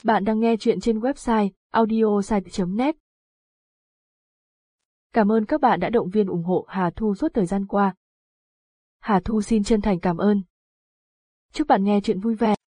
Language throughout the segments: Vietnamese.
Bạn đang nghe chuyện trên website audiosite.net. Cảm ơn các bạn đã động viên ủng hộ Hà Thu suốt thời gian qua. Hà Thu xin chân thành cảm ơn. Chúc bạn nghe chuyện vui vẻ.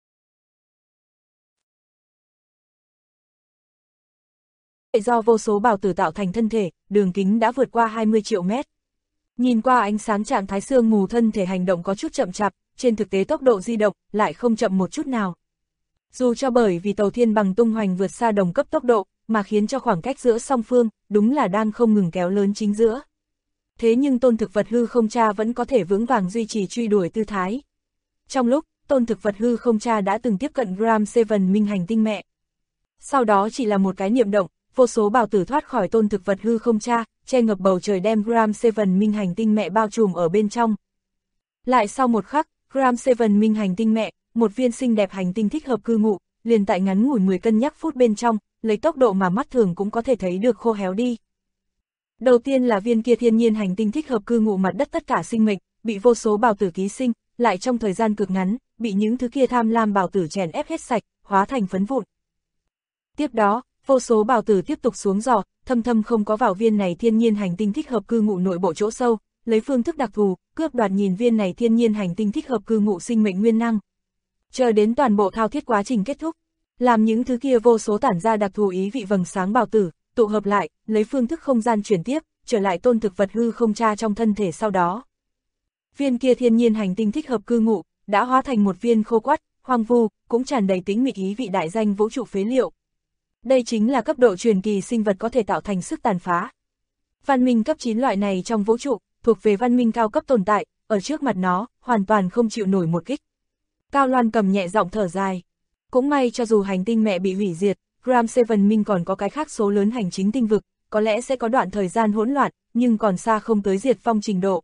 Do vô số bào tử tạo thành thân thể, đường kính đã vượt qua 20 triệu mét. Nhìn qua ánh sáng trạng thái sương mù, thân thể hành động có chút chậm chạp, trên thực tế tốc độ di động lại không chậm một chút nào. Dù cho bởi vì tàu thiên bằng tung hoành vượt xa đồng cấp tốc độ, mà khiến cho khoảng cách giữa song phương, đúng là đang không ngừng kéo lớn chính giữa. Thế nhưng tôn thực vật hư không cha vẫn có thể vững vàng duy trì truy đuổi tư thái. Trong lúc, tôn thực vật hư không cha đã từng tiếp cận Gram Seven Minh hành tinh mẹ. Sau đó chỉ là một cái niệm động, vô số bào tử thoát khỏi tôn thực vật hư không cha, che ngập bầu trời đem Gram Seven Minh hành tinh mẹ bao trùm ở bên trong. Lại sau một khắc, Gram Seven Minh hành tinh mẹ, một viên xinh đẹp hành tinh thích hợp cư ngụ, liền tại ngắn ngủi 10 cân nhắc phút bên trong, lấy tốc độ mà mắt thường cũng có thể thấy được khô héo đi. Đầu tiên là viên kia thiên nhiên hành tinh thích hợp cư ngụ mặt đất tất cả sinh mệnh, bị vô số bào tử ký sinh, lại trong thời gian cực ngắn, bị những thứ kia tham lam bào tử chèn ép hết sạch, hóa thành phấn vụn. Tiếp đó, vô số bào tử tiếp tục xuống dò, thâm thâm không có vào viên này thiên nhiên hành tinh thích hợp cư ngụ nội bộ chỗ sâu, lấy phương thức đặc thù, cướp đoạt nhìn viên này thiên nhiên hành tinh thích hợp cư ngụ sinh mệnh nguyên năng. Chờ đến toàn bộ thao thiết quá trình kết thúc, làm những thứ kia vô số tản ra đặc thù ý vị vầng sáng bào tử, tụ hợp lại, lấy phương thức không gian chuyển tiếp, trở lại tôn thực vật hư không cha trong thân thể sau đó. Viên kia thiên nhiên hành tinh thích hợp cư ngụ, đã hóa thành một viên khô quắt, hoang vu, cũng tràn đầy tính mịch ý vị đại danh vũ trụ phế liệu. Đây chính là cấp độ truyền kỳ sinh vật có thể tạo thành sức tàn phá. Văn minh cấp 9 loại này trong vũ trụ, thuộc về văn minh cao cấp tồn tại, ở trước mặt nó, hoàn toàn không chịu nổi một kích. Cao Loan cầm nhẹ giọng thở dài. Cũng may cho dù hành tinh mẹ bị hủy diệt, Gram Seven Minh còn có cái khác số lớn hành chính tinh vực, có lẽ sẽ có đoạn thời gian hỗn loạn, nhưng còn xa không tới diệt vong trình độ.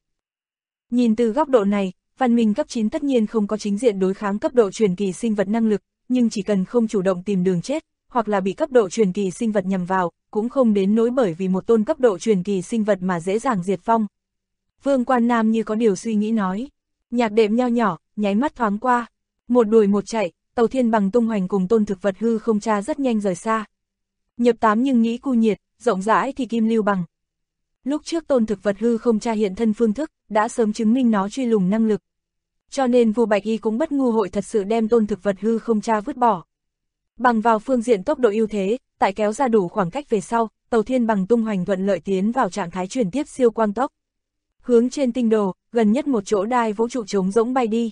Nhìn từ góc độ này, văn minh cấp 9 tất nhiên không có chính diện đối kháng cấp độ truyền kỳ sinh vật năng lực, nhưng chỉ cần không chủ động tìm đường chết, hoặc là bị cấp độ truyền kỳ sinh vật nhằm vào, cũng không đến nỗi bởi vì một tôn cấp độ truyền kỳ sinh vật mà dễ dàng diệt vong. Vương Quan Nam như có điều suy nghĩ nói. Nhạc đệm nho nhỏ, nháy mắt thoáng qua. Một đuổi một chạy, tàu thiên bằng tung hoành cùng tôn thực vật hư không cha rất nhanh rời xa. Nhập 8 nhưng nghĩ cu nhiệt, rộng rãi thì kim lưu bằng. Lúc trước tôn thực vật hư không cha hiện thân phương thức, đã sớm chứng minh nó truy lùng năng lực. Cho nên Vu Bạch Y cũng bất ngu hội thật sự đem tôn thực vật hư không cha vứt bỏ. Bằng vào phương diện tốc độ ưu thế, tại kéo ra đủ khoảng cách về sau, tàu thiên bằng tung hoành thuận lợi tiến vào trạng thái chuyển tiếp siêu quang tốc. Hướng trên tinh đồ, gần nhất một chỗ đai vũ trụ trống rỗng bay đi.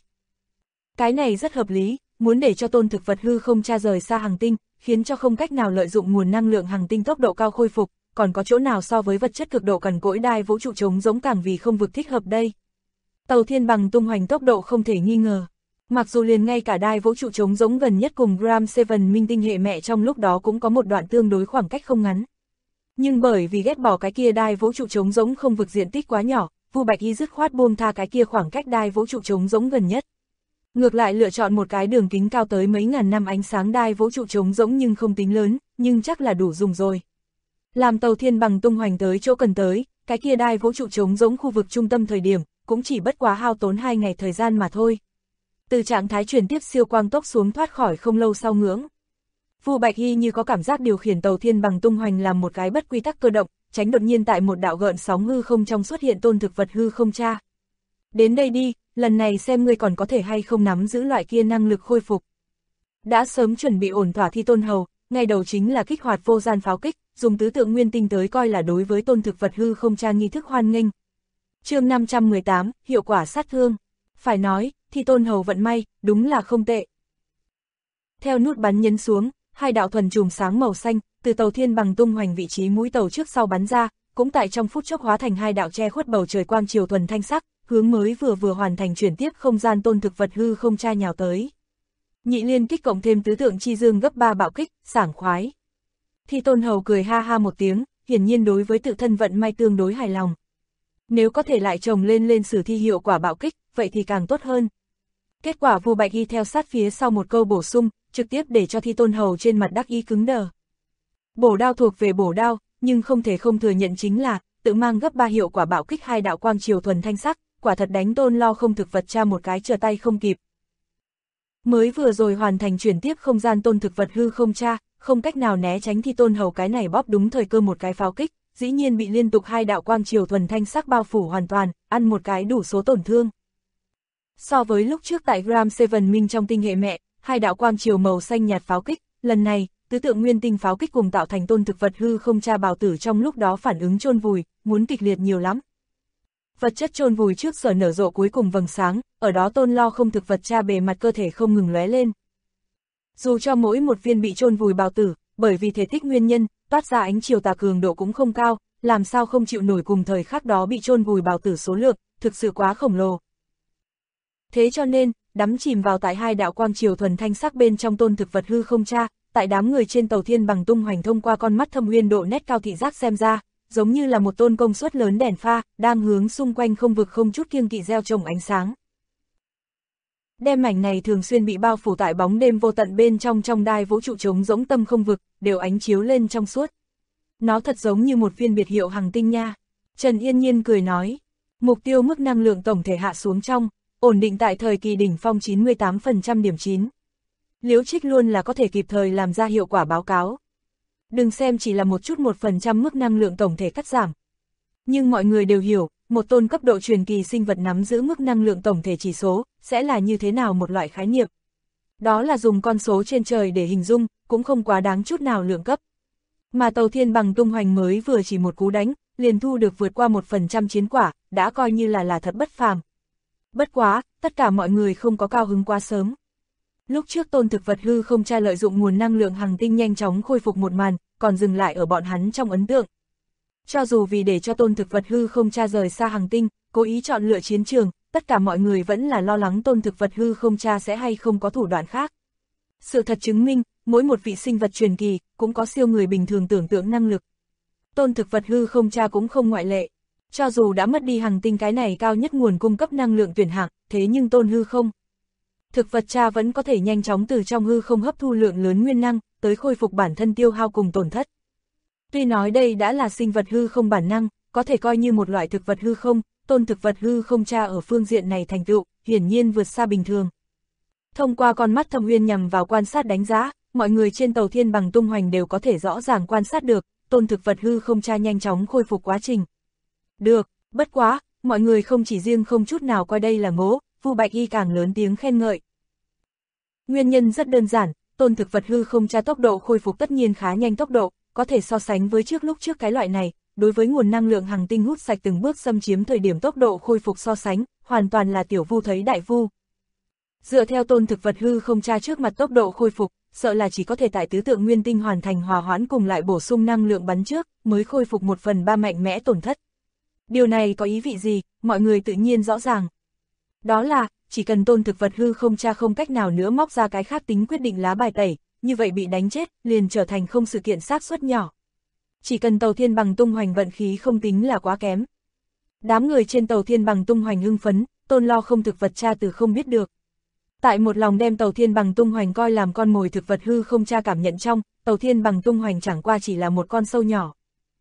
Cái này rất hợp lý, muốn để cho tôn thực vật hư không cha rời xa hành tinh, khiến cho không cách nào lợi dụng nguồn năng lượng hành tinh tốc độ cao khôi phục, còn có chỗ nào so với vật chất cực độ cằn cỗi đai vũ trụ trống rỗng càng vì không vực thích hợp đây. Tàu thiên bằng tung hoành tốc độ không thể nghi ngờ. Mặc dù liền ngay cả đai vũ trụ trống rỗng gần nhất cùng Gram Seven Minh tinh hệ mẹ trong lúc đó cũng có một đoạn tương đối khoảng cách không ngắn. Nhưng bởi vì ghét bỏ cái kia đai vũ trụ trống rỗng không vực diện tích quá nhỏ, Vu Bạch Y dứt khoát buông tha cái kia khoảng cách đai vũ trụ trống rỗng gần nhất. Ngược lại lựa chọn một cái đường kính cao tới mấy ngàn năm ánh sáng đai vũ trụ trống rỗng nhưng không tính lớn, nhưng chắc là đủ dùng rồi. Làm tàu thiên bằng tung hoành tới chỗ cần tới, cái kia đai vũ trụ trống rỗng khu vực trung tâm thời điểm, cũng chỉ bất quá hao tốn 2 ngày thời gian mà thôi. Từ trạng thái chuyển tiếp siêu quang tốc xuống thoát khỏi không lâu sau ngưỡng. Vu Bạch Y như có cảm giác điều khiển tàu thiên bằng tung hoành làm một cái bất quy tắc cơ động, tránh đột nhiên tại một đạo gợn sóng hư không trong xuất hiện tôn thực vật hư không cha. Đến đây đi, lần này xem ngươi còn có thể hay không nắm giữ loại kia năng lực khôi phục. Đã sớm chuẩn bị ổn thỏa thi tôn hầu, ngay đầu chính là kích hoạt vô gian pháo kích, dùng tứ tượng nguyên tinh tới coi là đối với tôn thực vật hư không cha nghi thức hoan nghênh. Chương 518, hiệu quả sát thương. Phải nói, thi tôn hầu vận may, đúng là không tệ. Theo nút bắn nhấn xuống, hai đạo thuần chùm sáng màu xanh, từ tàu thiên bằng tung hoành vị trí mũi tàu trước sau bắn ra, cũng tại trong phút chốc hóa thành hai đạo che khuất bầu trời quang chiều thuần thanh sắc, hướng mới vừa hoàn thành chuyển tiếp không gian tôn thực vật hư không cha nhào tới. Nhị liên kích cộng thêm tứ tượng chi dương gấp 3 bạo kích, sảng khoái. Thi tôn hầu cười ha ha một tiếng, hiển nhiên đối với tự thân vận may tương đối hài lòng. Nếu có thể lại chồng lên sử thi hiệu quả bạo kích, vậy thì càng tốt hơn. Kết quả Vu Bạch Y theo sát phía sau một câu bổ sung, trực tiếp để cho thi tôn hầu trên mặt đắc ý cứng đờ. Bổ đao thuộc về bổ đao, nhưng không thể không thừa nhận chính là, tự mang gấp 3 hiệu quả bạo kích hai đạo quang chiều thuần thanh sắc, quả thật đánh Tôn Lo không thực vật cha một cái trở tay không kịp. Mới vừa rồi hoàn thành chuyển tiếp không gian tôn thực vật hư không cha, không cách nào né tránh thì tôn hầu cái này bóp đúng thời cơ một cái pháo kích, dĩ nhiên bị liên tục hai đạo quang triều thuần thanh sắc bao phủ hoàn toàn, ăn một cái đủ số tổn thương. So với lúc trước tại Gram Seven Minh trong tinh hệ mẹ, hai đạo quang triều màu xanh nhạt pháo kích, lần này, tứ tượng nguyên tinh pháo kích cùng tạo thành tôn thực vật hư không cha bào tử trong lúc đó phản ứng chôn vùi, muốn kịch liệt nhiều lắm. Vật chất chôn vùi trước giờ nở rộ cuối cùng vầng sáng, ở đó tôn lo không thực vật cha bề mặt cơ thể không ngừng lóe lên. Dù cho mỗi một viên bị chôn vùi bào tử, bởi vì thể tích nguyên nhân, toát ra ánh chiều tà cường độ cũng không cao, làm sao không chịu nổi cùng thời khắc đó bị chôn vùi bào tử số lượng, thực sự quá khổng lồ. Thế cho nên, đắm chìm vào tại hai đạo quang triều thuần thanh sắc bên trong tôn thực vật hư không cha, tại đám người trên tàu thiên bằng tung hoành thông qua con mắt thâm uyên độ nét cao thị giác xem ra, giống như là một tôn công suất lớn đèn pha, đang hướng xung quanh không vực không chút kiêng kỵ gieo trồng ánh sáng. Đêm mảnh này thường xuyên bị bao phủ tại bóng đêm vô tận bên trong đai vũ trụ trống rỗng tâm không vực, đều ánh chiếu lên trong suốt. Nó thật giống như một viên biệt hiệu hành tinh nha. Trần Yên Nhiên cười nói, mục tiêu mức năng lượng tổng thể hạ xuống trong, ổn định tại thời kỳ đỉnh phong 98% điểm 9. Liễu Trích luôn là có thể kịp thời làm ra hiệu quả báo cáo. Đừng xem chỉ là một chút 1% mức năng lượng tổng thể cắt giảm. Nhưng mọi người đều hiểu, một tôn cấp độ truyền kỳ sinh vật nắm giữ mức năng lượng tổng thể chỉ số, sẽ là như thế nào một loại khái niệm. Đó là dùng con số trên trời để hình dung, cũng không quá đáng chút nào lượng cấp. Mà tàu thiên bằng tung hoành mới vừa chỉ một cú đánh, liền thu được vượt qua 1% chiến quả, đã coi như là thật bất phàm. Bất quá, tất cả mọi người không có cao hứng quá sớm. Lúc trước tôn thực vật hư không cha lợi dụng nguồn năng lượng hành tinh nhanh chóng khôi phục một màn, còn dừng lại ở bọn hắn trong ấn tượng. Cho dù vì để cho tôn thực vật hư không cha rời xa hành tinh, cố ý chọn lựa chiến trường, tất cả mọi người vẫn là lo lắng tôn thực vật hư không cha sẽ hay không có thủ đoạn khác. Sự thật chứng minh, mỗi một vị sinh vật truyền kỳ, cũng có siêu người bình thường tưởng tượng năng lực. Tôn thực vật hư không cha cũng không ngoại lệ. Cho dù đã mất đi hành tinh cái này cao nhất nguồn cung cấp năng lượng tuyển hạng, thế nhưng tôn hư không thực vật cha vẫn có thể nhanh chóng từ trong hư không hấp thu lượng lớn nguyên năng, tới khôi phục bản thân tiêu hao cùng tổn thất. Tuy nói đây đã là sinh vật hư không bản năng, có thể coi như một loại thực vật hư không, tôn thực vật hư không cha ở phương diện này thành tựu, hiển nhiên vượt xa bình thường. Thông qua con mắt thâm uyên nhằm vào quan sát đánh giá, mọi người trên tàu thiên bằng tung hoành đều có thể rõ ràng quan sát được, tôn thực vật hư không cha nhanh chóng khôi phục quá trình. Được, bất quá, mọi người không chỉ riêng không chút nào coi đây là ngố, Vu Bạch Y càng lớn tiếng khen ngợi. Nguyên nhân rất đơn giản, tôn thực vật hư không cha tốc độ khôi phục tất nhiên khá nhanh tốc độ, có thể so sánh với lúc trước cái loại này, đối với nguồn năng lượng hành tinh hút sạch từng bước xâm chiếm thời điểm tốc độ khôi phục so sánh, hoàn toàn là tiểu vu thấy đại vu. Dựa theo tôn thực vật hư không cha trước mặt tốc độ khôi phục, sợ là chỉ có thể tại tứ tượng nguyên tinh hoàn thành hòa hoãn cùng lại bổ sung năng lượng bắn trước, mới khôi phục 1/3 mạnh mẽ tổn thất. Điều này có ý vị gì, mọi người tự nhiên rõ ràng. Đó là, chỉ cần tôn thực vật hư không cha không cách nào nữa móc ra cái khác tính quyết định lá bài tẩy, như vậy bị đánh chết, liền trở thành không sự kiện xác suất nhỏ. Chỉ cần tàu thiên bằng tung hoành vận khí không tính là quá kém. Đám người trên tàu thiên bằng tung hoành hưng phấn, tôn lo không thực vật cha từ không biết được. Tại một lòng đem tàu thiên bằng tung hoành coi làm con mồi thực vật hư không cha cảm nhận trong, tàu thiên bằng tung hoành chẳng qua chỉ là một con sâu nhỏ.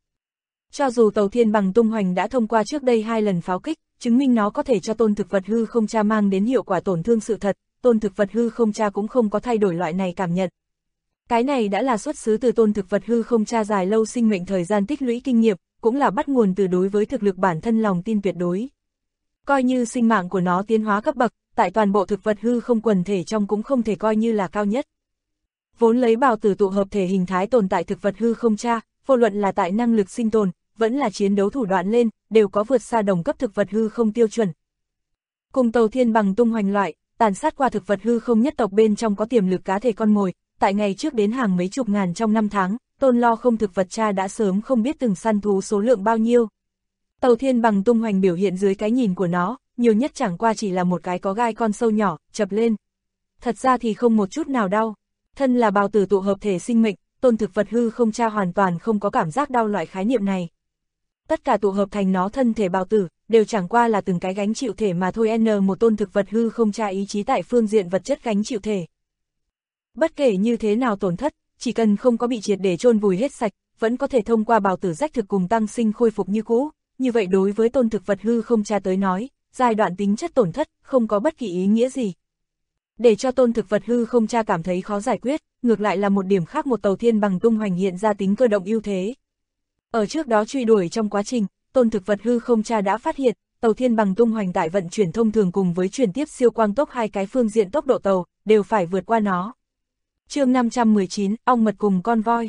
Cho dù tàu thiên bằng tung hoành đã thông qua trước đây 2 lần pháo kích, chứng minh nó có thể cho tôn thực vật hư không cha mang đến hiệu quả tổn thương sự thật, tôn thực vật hư không cha cũng không có thay đổi loại này cảm nhận. Cái này đã là xuất xứ từ tôn thực vật hư không cha dài lâu sinh mệnh thời gian tích lũy kinh nghiệm, cũng là bắt nguồn từ đối với thực lực bản thân lòng tin tuyệt đối. Coi như sinh mạng của nó tiến hóa cấp bậc, tại toàn bộ thực vật hư không quần thể trong cũng không thể coi như là cao nhất. Vốn lấy bào tử tụ hợp thể hình thái tồn tại thực vật hư không cha, vô luận là tại năng lực sinh tồn, vẫn là chiến đấu thủ đoạn lên, đều có vượt xa đồng cấp thực vật hư không tiêu chuẩn. Cùng tàu thiên bằng tung hoành loại, tàn sát qua thực vật hư không nhất tộc bên trong có tiềm lực cá thể con mồi, tại ngày trước đến hàng mấy chục ngàn trong năm tháng, tôn lo không thực vật cha đã sớm không biết từng săn thú số lượng bao nhiêu. Tàu thiên bằng tung hoành biểu hiện dưới cái nhìn của nó, nhiều nhất chẳng qua chỉ là một cái có gai con sâu nhỏ, chập lên. Thật ra thì không một chút nào đau. Thân là bào tử tụ hợp thể sinh mệnh, tôn thực vật hư không cha hoàn toàn không có cảm giác đau loại khái niệm này. Tất cả tụ hợp thành nó thân thể bào tử, đều chẳng qua là từng cái gánh chịu thể mà thôi. Một tôn thực vật hư không cha ý chí tại phương diện vật chất gánh chịu thể. Bất kể như thế nào tổn thất, chỉ cần không có bị triệt để chôn vùi hết sạch, vẫn có thể thông qua bào tử rách thực cùng tăng sinh khôi phục như cũ. Như vậy đối với tôn thực vật hư không cha tới nói, giai đoạn tính chất tổn thất không có bất kỳ ý nghĩa gì. Để cho Tôn Thực Vật hư không cha cảm thấy khó giải quyết, ngược lại là một điểm khác, một tàu thiên bằng tung hoành hiện ra tính cơ động ưu thế. Ở trước đó truy đuổi trong quá trình, Tôn Thực Vật hư không cha đã phát hiện, tàu thiên bằng tung hoành tại vận chuyển thông thường cùng với chuyển tiếp siêu quang tốc hai cái phương diện tốc độ tàu, đều phải vượt qua nó. Chương 519, ong mật cùng con voi.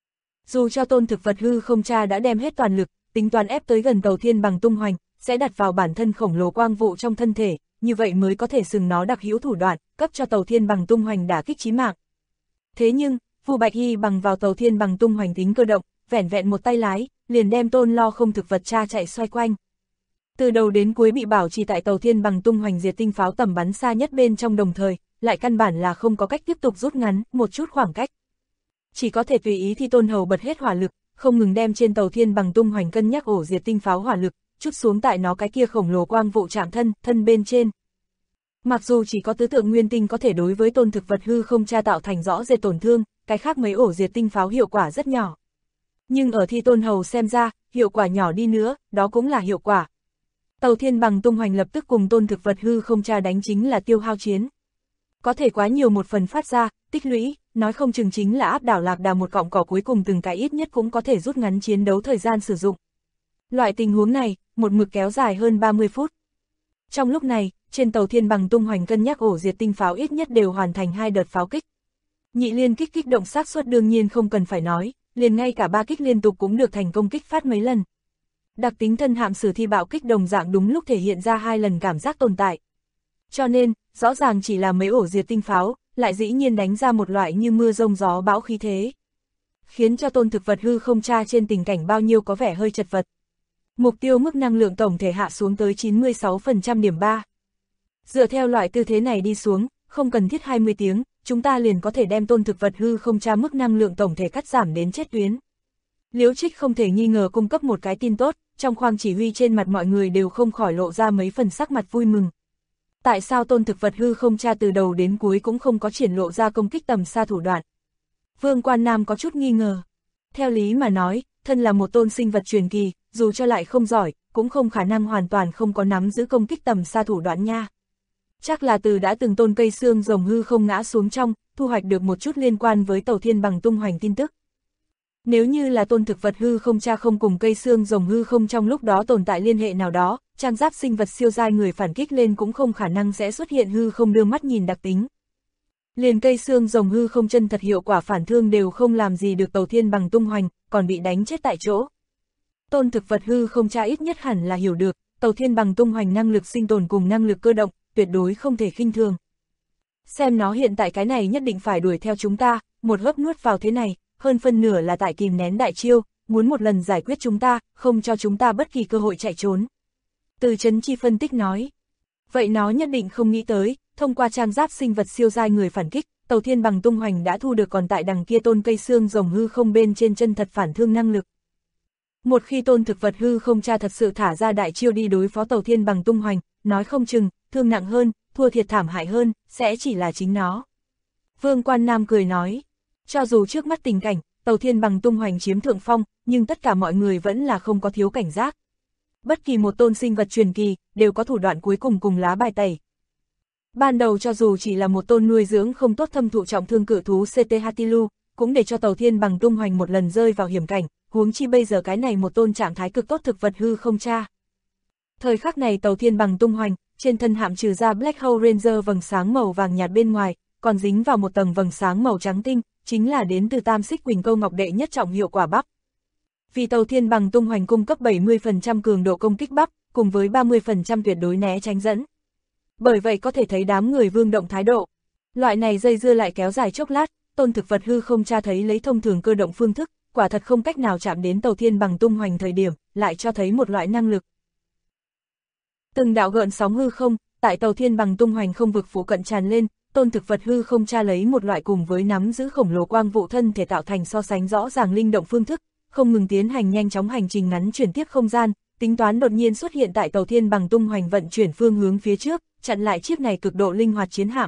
Dù cho Tôn Thực Vật hư không cha đã đem hết toàn lực, tính toán ép tới gần tàu thiên bằng tung hoành, sẽ đặt vào bản thân khổng lồ quang vụ trong thân thể, như vậy mới có thể xưng nó đặc hữu thủ đoạn, cấp cho tàu thiên bằng tung hoành đả kích chí mạng. Thế nhưng, Vu Bạch Hy bằng vào tàu thiên bằng tung hoành tính cơ động, vẻn vẹn một tay lái, liền đem Tôn Lo Không Thực Vật cha chạy xoay quanh. Từ đầu đến cuối bị bảo trì tại tàu thiên bằng tung hoành diệt tinh pháo tầm bắn xa nhất bên trong, đồng thời, lại căn bản là không có cách tiếp tục rút ngắn một chút khoảng cách. Chỉ có thể tùy ý thì Tôn Hầu bật hết hỏa lực, không ngừng đem trên tàu thiên bằng tung hoành cân nhắc ổ diệt tinh pháo hỏa lực, chút xuống tại nó cái kia khổng lồ quang vụ chạm thân bên trên. Mặc dù chỉ có tứ tượng nguyên tinh có thể đối với Tôn Thực Vật hư không cha tạo thành rõ rệt tổn thương, cái khác mấy ổ diệt tinh pháo hiệu quả rất nhỏ. Nhưng ở Thi Tôn Hầu xem ra, hiệu quả nhỏ đi nữa, đó cũng là hiệu quả. Tàu thiên bằng tung hoành lập tức cùng Tôn Thực Vật hư không cha đánh chính là tiêu hao chiến. Có thể quá nhiều một phần phát ra, tích lũy, nói không chừng chính là áp đảo lạc đà một cọng cỏ, cuối cùng từng cái ít nhất cũng có thể rút ngắn chiến đấu thời gian sử dụng. Loại tình huống này, một mực kéo dài hơn 30 phút. Trong lúc này, trên tàu thiên bằng tung hoành cân nhắc ổ diệt tinh pháo ít nhất đều hoàn thành 2 đợt pháo kích. Nhị liên kích kích động xác suất đương nhiên không cần phải nói, liền ngay cả 3 kích liên tục cũng được thành công kích phát mấy lần. Đặc tính thân hạm sử thi bạo kích đồng dạng đúng lúc thể hiện ra 2 lần cảm giác tồn tại. Cho nên, rõ ràng chỉ là mấy ổ diệt tinh pháo, lại dĩ nhiên đánh ra một loại như mưa rông gió bão khí thế. Khiến cho Tôn Thực Vật hư không cha trên tình cảnh bao nhiêu có vẻ hơi chật vật. Mục tiêu mức năng lượng tổng thể hạ xuống tới 96% điểm 3. Dựa theo loại tư thế này đi xuống, không cần thiết 20 tiếng, chúng ta liền có thể đem Tôn Thực Vật hư không cha mức năng lượng tổng thể cắt giảm đến chết tuyến. Liễu Trích không thể nghi ngờ cung cấp một cái tin tốt, trong khoang chỉ huy trên mặt mọi người đều không khỏi lộ ra mấy phần sắc mặt vui mừng. Tại sao Tôn Thực Vật hư không cha từ đầu đến cuối cũng không có triển lộ ra công kích tầm xa thủ đoạn? Vương Quan Nam có chút nghi ngờ. Theo lý mà nói, thân là một tôn sinh vật truyền kỳ, dù cho lại không giỏi, cũng không khả năng hoàn toàn không có nắm giữ công kích tầm xa thủ đoạn nha. Chắc là từ đã từng tôn cây xương rồng hư không ngã xuống trong, thu hoạch được một chút liên quan với tàu thiên bằng tung hoành tin tức. Nếu như là Tôn Thực Vật hư không cha không cùng cây xương rồng hư không trong lúc đó tồn tại liên hệ nào đó, trang giáp sinh vật siêu giai người phản kích lên cũng không khả năng sẽ xuất hiện hư không đưa mắt nhìn đặc tính. Liền cây xương rồng hư không chân thật hiệu quả phản thương đều không làm gì được tàu thiên bằng tung hoành, còn bị đánh chết tại chỗ. Tôn Thực Vật hư không cha ít nhất hẳn là hiểu được, tàu thiên bằng tung hoành năng lực sinh tồn cùng năng lực cơ động, tuyệt đối không thể khinh thường. Xem nó hiện tại cái này nhất định phải đuổi theo chúng ta, một hớp nuốt vào thế này, hơn phân nửa là tại kìm nén đại chiêu, muốn một lần giải quyết chúng ta, không cho chúng ta bất kỳ cơ hội chạy trốn. Từ Chấn Chi phân tích nói. Vậy nó nhất định không nghĩ tới, thông qua trang giáp sinh vật siêu giai người phản kích, tàu thiên bằng tung hoành đã thu được còn tại đằng kia tôn cây xương rồng hư không bên trên chân thật phản thương năng lực. Một khi Tôn Thực Vật hư không cha thật sự thả ra đại chiêu đi đối phó tàu thiên bằng tung hoành, nói không chừng, thương nặng hơn, thua thiệt thảm hại hơn, sẽ chỉ là chính nó. Vương Quan Nam cười nói, cho dù trước mắt tình cảnh, tàu thiên bằng tung hoành chiếm thượng phong, nhưng tất cả mọi người vẫn là không có thiếu cảnh giác. Bất kỳ một tôn sinh vật truyền kỳ, đều có thủ đoạn cuối cùng cùng lá bài tẩy. Ban đầu cho dù chỉ là một tôn nuôi dưỡng không tốt thâm thụ trọng thương cự thú CT Hatilu, cũng để cho tàu thiên bằng tung hoành một lần rơi vào hiểm cảnh, huống chi bây giờ cái này một tôn trạng thái cực tốt thực vật hư không cha. Thời khắc này tàu thiên bằng tung hoành, trên thân hạm trừ ra Black Hole Ranger vầng sáng màu vàng nhạt bên ngoài, còn dính vào một tầng vầng sáng màu trắng tinh, chính là đến từ Tam Xích Quỳnh Câu Ngọc đệ nhất trọng hiệu quả bắp. Vì tàu thiên bằng tung hoành cung cấp 70% cường độ công kích bắp, cùng với 30% tuyệt đối né tránh dẫn. Bởi vậy có thể thấy đám người vương động thái độ. Loại này dây dưa lại kéo dài chốc lát, Tôn Thực Vật hư không cha thấy lấy thông thường cơ động phương thức, quả thật không cách nào chạm đến tàu thiên bằng tung hoành thời điểm, lại cho thấy một loại năng lực. Từng đạo gợn sóng hư không, tại tàu thiên bằng tung hoành không vực phụ cận tràn lên, Tôn Thực Vật hư không cha lấy một loại cùng với nắm giữ khổng lồ quang vụ thân thể tạo thành so sánh rõ ràng linh động phương thức, không ngừng tiến hành nhanh chóng hành trình ngắn chuyển tiếp không gian, tính toán đột nhiên xuất hiện tại tàu thiên bằng tung hoành vận chuyển phương hướng phía trước, chặn lại chiếc này cực độ linh hoạt chiến hạm.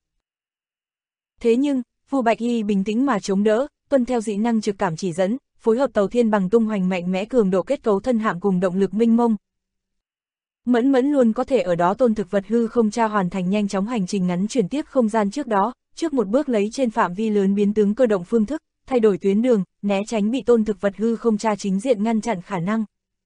Thế nhưng, Vu Bạch Hy bình tĩnh mà chống đỡ, tuân theo dị năng trực cảm chỉ dẫn, phối hợp tàu thiên bằng tung hoành mạnh mẽ cường độ kết cấu thân hạm cùng động lực minh mông. Mẫn Mẫn luôn có thể ở đó tôn thực vật hư không tra hoàn thành nhanh chóng hành trình ngắn chuyển tiếp không gian trước đó, trước một bước lấy trên phạm vi lớn biến tướng cơ động phương thức, thay đổi tuyến đường, né tránh bị tôn thực vật hư không tra chính diện ngăn chặn khả năng.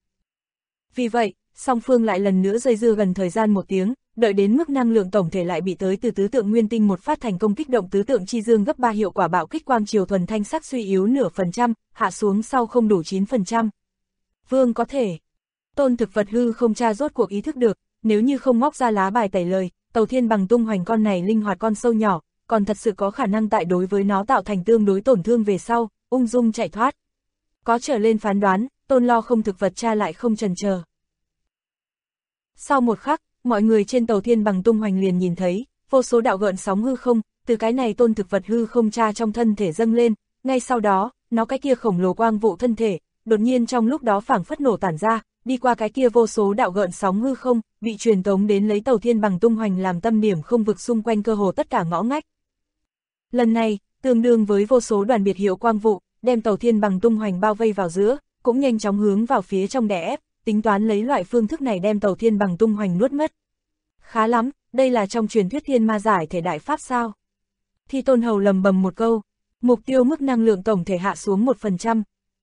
Vì vậy, song phương lại lần nữa dây dưa gần thời gian 1 tiếng, đợi đến mức năng lượng tổng thể lại bị tới từ tứ tượng nguyên tinh một phát thành công kích động tứ tượng chi dương gấp 3 hiệu quả bạo kích quang chiều thuần thanh sắc suy yếu nửa phần trăm, hạ xuống sau không đủ 9%. Vương có thể. Tôn thực vật hư không tra rốt cuộc ý thức được, nếu như không móc ra lá bài tẩy lời, Tàu Thiên Bằng tung hoành con này linh hoạt con sâu nhỏ, còn thật sự có khả năng tại đối với nó tạo thành tương đối tổn thương về sau, ung dung chạy thoát. Có trở lên phán đoán, Tôn Lo không thực vật tra lại không chần chờ. Sau một khắc, mọi người trên Tàu Thiên Bằng tung hoành liền nhìn thấy, vô số đạo gợn sóng hư không, từ cái này tôn thực vật hư không tra trong thân thể dâng lên, ngay sau đó, nó cái kia khổng lồ quang vụ thân thể, đột nhiên trong lúc đó phảng phất nổ tản ra, đi qua cái kia vô số đạo gợn sóng hư không, bị truyền tống đến lấy Tàu Thiên Bằng tung hoành làm tâm điểm không vực xung quanh cơ hồ tất cả ngõ ngách. Lần này, tương đương với vô số đoàn biệt hiệu quang vụ, đem Tàu Thiên Bằng tung hoành bao vây vào giữa, cũng nhanh chóng hướng vào phía trong đè ép, tính toán lấy loại phương thức này đem Tàu Thiên Bằng tung hoành nuốt mất. Khá lắm, đây là trong truyền thuyết thiên ma giải thể đại pháp sao? Thi Tôn Hầu lầm bầm một câu, mục tiêu mức năng lượng tổng thể hạ xuống 1%.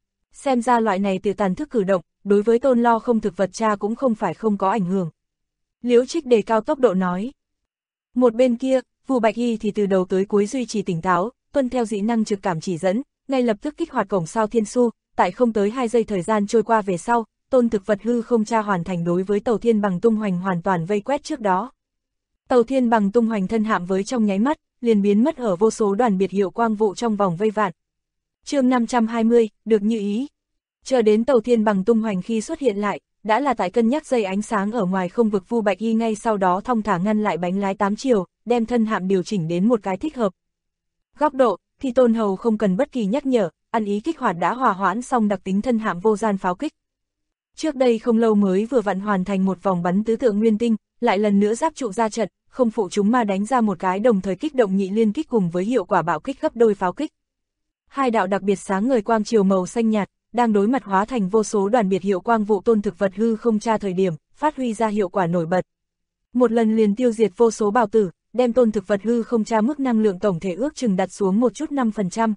Xem ra loại này tự tàn thức cử động, đối với Tôn Lo không thực vật tra cũng không phải không có ảnh hưởng. Liễu Trích đề cao tốc độ nói. Một bên kia, Vu Bạch Hy thì từ đầu tới cuối duy trì tỉnh táo, tuân theo dị năng trực cảm chỉ dẫn, ngay lập tức kích hoạt cổng sao thiên su, tại không tới 2 giây thời gian trôi qua về sau, tôn thực vật hư không tra hoàn thành đối với Tàu Thiên Bằng tung hoành hoàn toàn vây quét trước đó. Tàu Thiên Bằng tung hoành thân hạm với trong nháy mắt, liền biến mất ở vô số đoàn biệt hiệu quang vụ trong vòng vây vạn. Chương 520, được như ý. Chờ đến Tàu Thiên Bằng tung hoành khi xuất hiện lại, đã là tại cân nhắc dây ánh sáng ở ngoài không vực. Vu Bạch Y ngay sau đó thong thả ngăn lại bánh lái 8 chiều, đem thân hạm điều chỉnh đến một cái thích hợp. Góc độ, thì Tôn Hầu không cần bất kỳ nhắc nhở, ăn ý kích hoạt đã hòa hoãn xong đặc tính thân hạm vô gian pháo kích. Trước đây không lâu mới vừa vặn hoàn thành một vòng bắn tứ tượng nguyên tinh, lại lần nữa giáp trụ ra trận, không phụ chúng mà đánh ra một cái đồng thời kích động nhị liên kích cùng với hiệu quả bạo kích gấp đôi pháo kích. Hai đạo đặc biệt sáng ngời quang chiều màu xanh nhạt, đang đối mặt hóa thành vô số đoàn biệt hiệu quang vụ tôn thực vật hư không tra thời điểm, phát huy ra hiệu quả nổi bật. Một lần liền tiêu diệt vô số bào tử, đem tôn thực vật hư không tra mức năng lượng tổng thể ước chừng đặt xuống một chút 5%.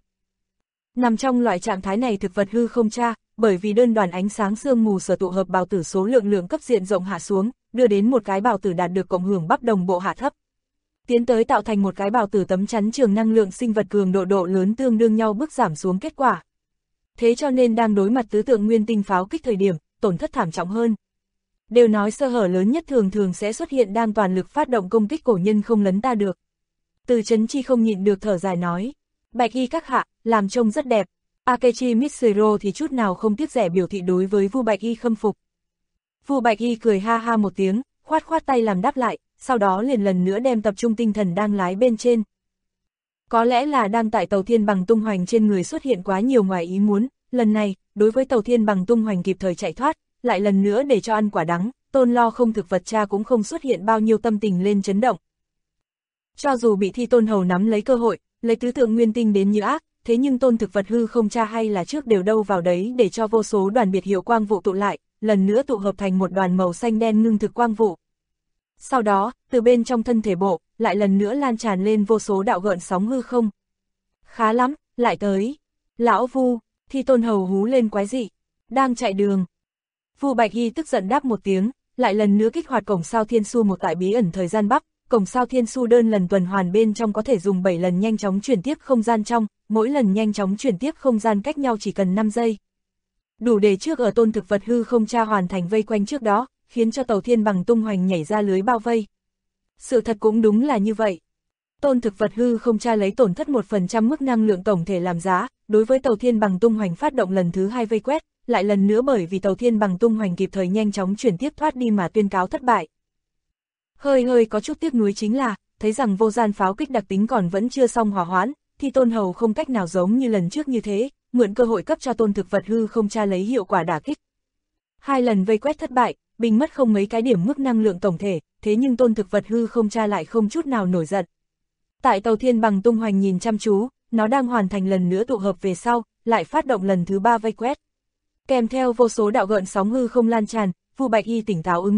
Nằm trong loại trạng thái này thực vật hư không tra, bởi vì đơn đoàn ánh sáng sương mù sở tụ hợp bào tử số lượng cấp diện rộng hạ xuống, đưa đến một cái bào tử đạt được cộng hưởng bắp đồng bộ hạ thấp. Tiến tới tạo thành một cái bào tử tấm chắn trường năng lượng sinh vật cường độ lớn tương đương nhau bước giảm xuống kết quả. Thế cho nên đang đối mặt tứ tượng nguyên tinh pháo kích thời điểm, tổn thất thảm trọng hơn. Đều nói sơ hở lớn nhất thường sẽ xuất hiện đang toàn lực phát động công kích cổ nhân không lấn ta được. Từ Chấn Chi không nhịn được thở dài nói, Bạch Y các hạ, làm trông rất đẹp. Akechi Mitsuro thì chút nào không tiếc rẻ biểu thị đối với Vu Bạch Y khâm phục. Vu Bạch Y cười ha ha một tiếng, khoát khoát tay làm đáp lại, sau đó liền lần nữa đem tập trung tinh thần đang lái bên trên. Có lẽ là đang tại Tàu Thiên Bằng tung hoành trên người xuất hiện quá nhiều ngoài ý muốn, lần này, đối với Tàu Thiên Bằng tung hoành kịp thời chạy thoát, lại lần nữa để cho ăn quả đắng, Tôn Lo không thực vật tra cũng không xuất hiện bao nhiêu tâm tình lên chấn động. Cho dù bị Thi Tôn Hầu nắm lấy cơ hội, lấy tứ tượng nguyên tinh đến như ác, thế nhưng tôn thực vật hư không tra hay là trước đều đâu vào đấy để cho vô số đoàn biệt hiệu quang vụ tụ lại, lần nữa tụ hợp thành một đoàn màu xanh đen ngưng thực quang vụ. Sau đó, từ bên trong thân thể bộ, lại lần nữa lan tràn lên vô số đạo gợn sóng hư không. Khá lắm, lại tới. Lão Vu, Thi Tôn Hầu hú lên quái dị. Đang chạy đường. Vu Bạch Hy tức giận đáp một tiếng, lại lần nữa kích hoạt cổng sao thiên su một tại bí ẩn thời gian bắc. Cổng sao thiên su đơn lần tuần hoàn bên trong có thể dùng 7 lần nhanh chóng chuyển tiếp không gian trong, mỗi lần nhanh chóng chuyển tiếp không gian cách nhau chỉ cần 5 giây. Đủ để trước ở tôn thực vật hư không tra hoàn thành vây quanh trước đó, khiến cho Tàu Thiên Bằng tung hoành nhảy ra lưới bao vây. Sự thật cũng đúng là như vậy. Tôn thực vật hư không tra lấy tổn thất 1% mức năng lượng tổng thể làm giá, đối với Tàu Thiên Bằng tung hoành phát động lần thứ 2 vây quét, lại lần nữa bởi vì Tàu Thiên Bằng tung hoành kịp thời nhanh chóng chuyển tiếp thoát đi mà tuyên cáo thất bại. Hơi có chút tiếc nuối chính là, thấy rằng vô gian pháo kích đặc tính còn vẫn chưa xong hòa hoãn, thì Tôn Hầu không cách nào giống như lần trước như thế, mượn cơ hội cấp cho tôn thực vật hư không tra lấy hiệu quả đả kích. 2 lần vây quét thất bại, bình mất không mấy cái điểm mức năng lượng tổng thể, thế nhưng tôn thực vật hư không tra lại không chút nào nổi giận. Tại Tàu Thiên Bằng tung hoành nhìn chăm chú, nó đang hoàn thành lần nữa tụ hợp về sau, lại phát động lần thứ 3 vây quét. Kèm theo vô số đạo gợn sóng hư không lan tràn, Vu Bạch Y tỉnh táo ứng đối,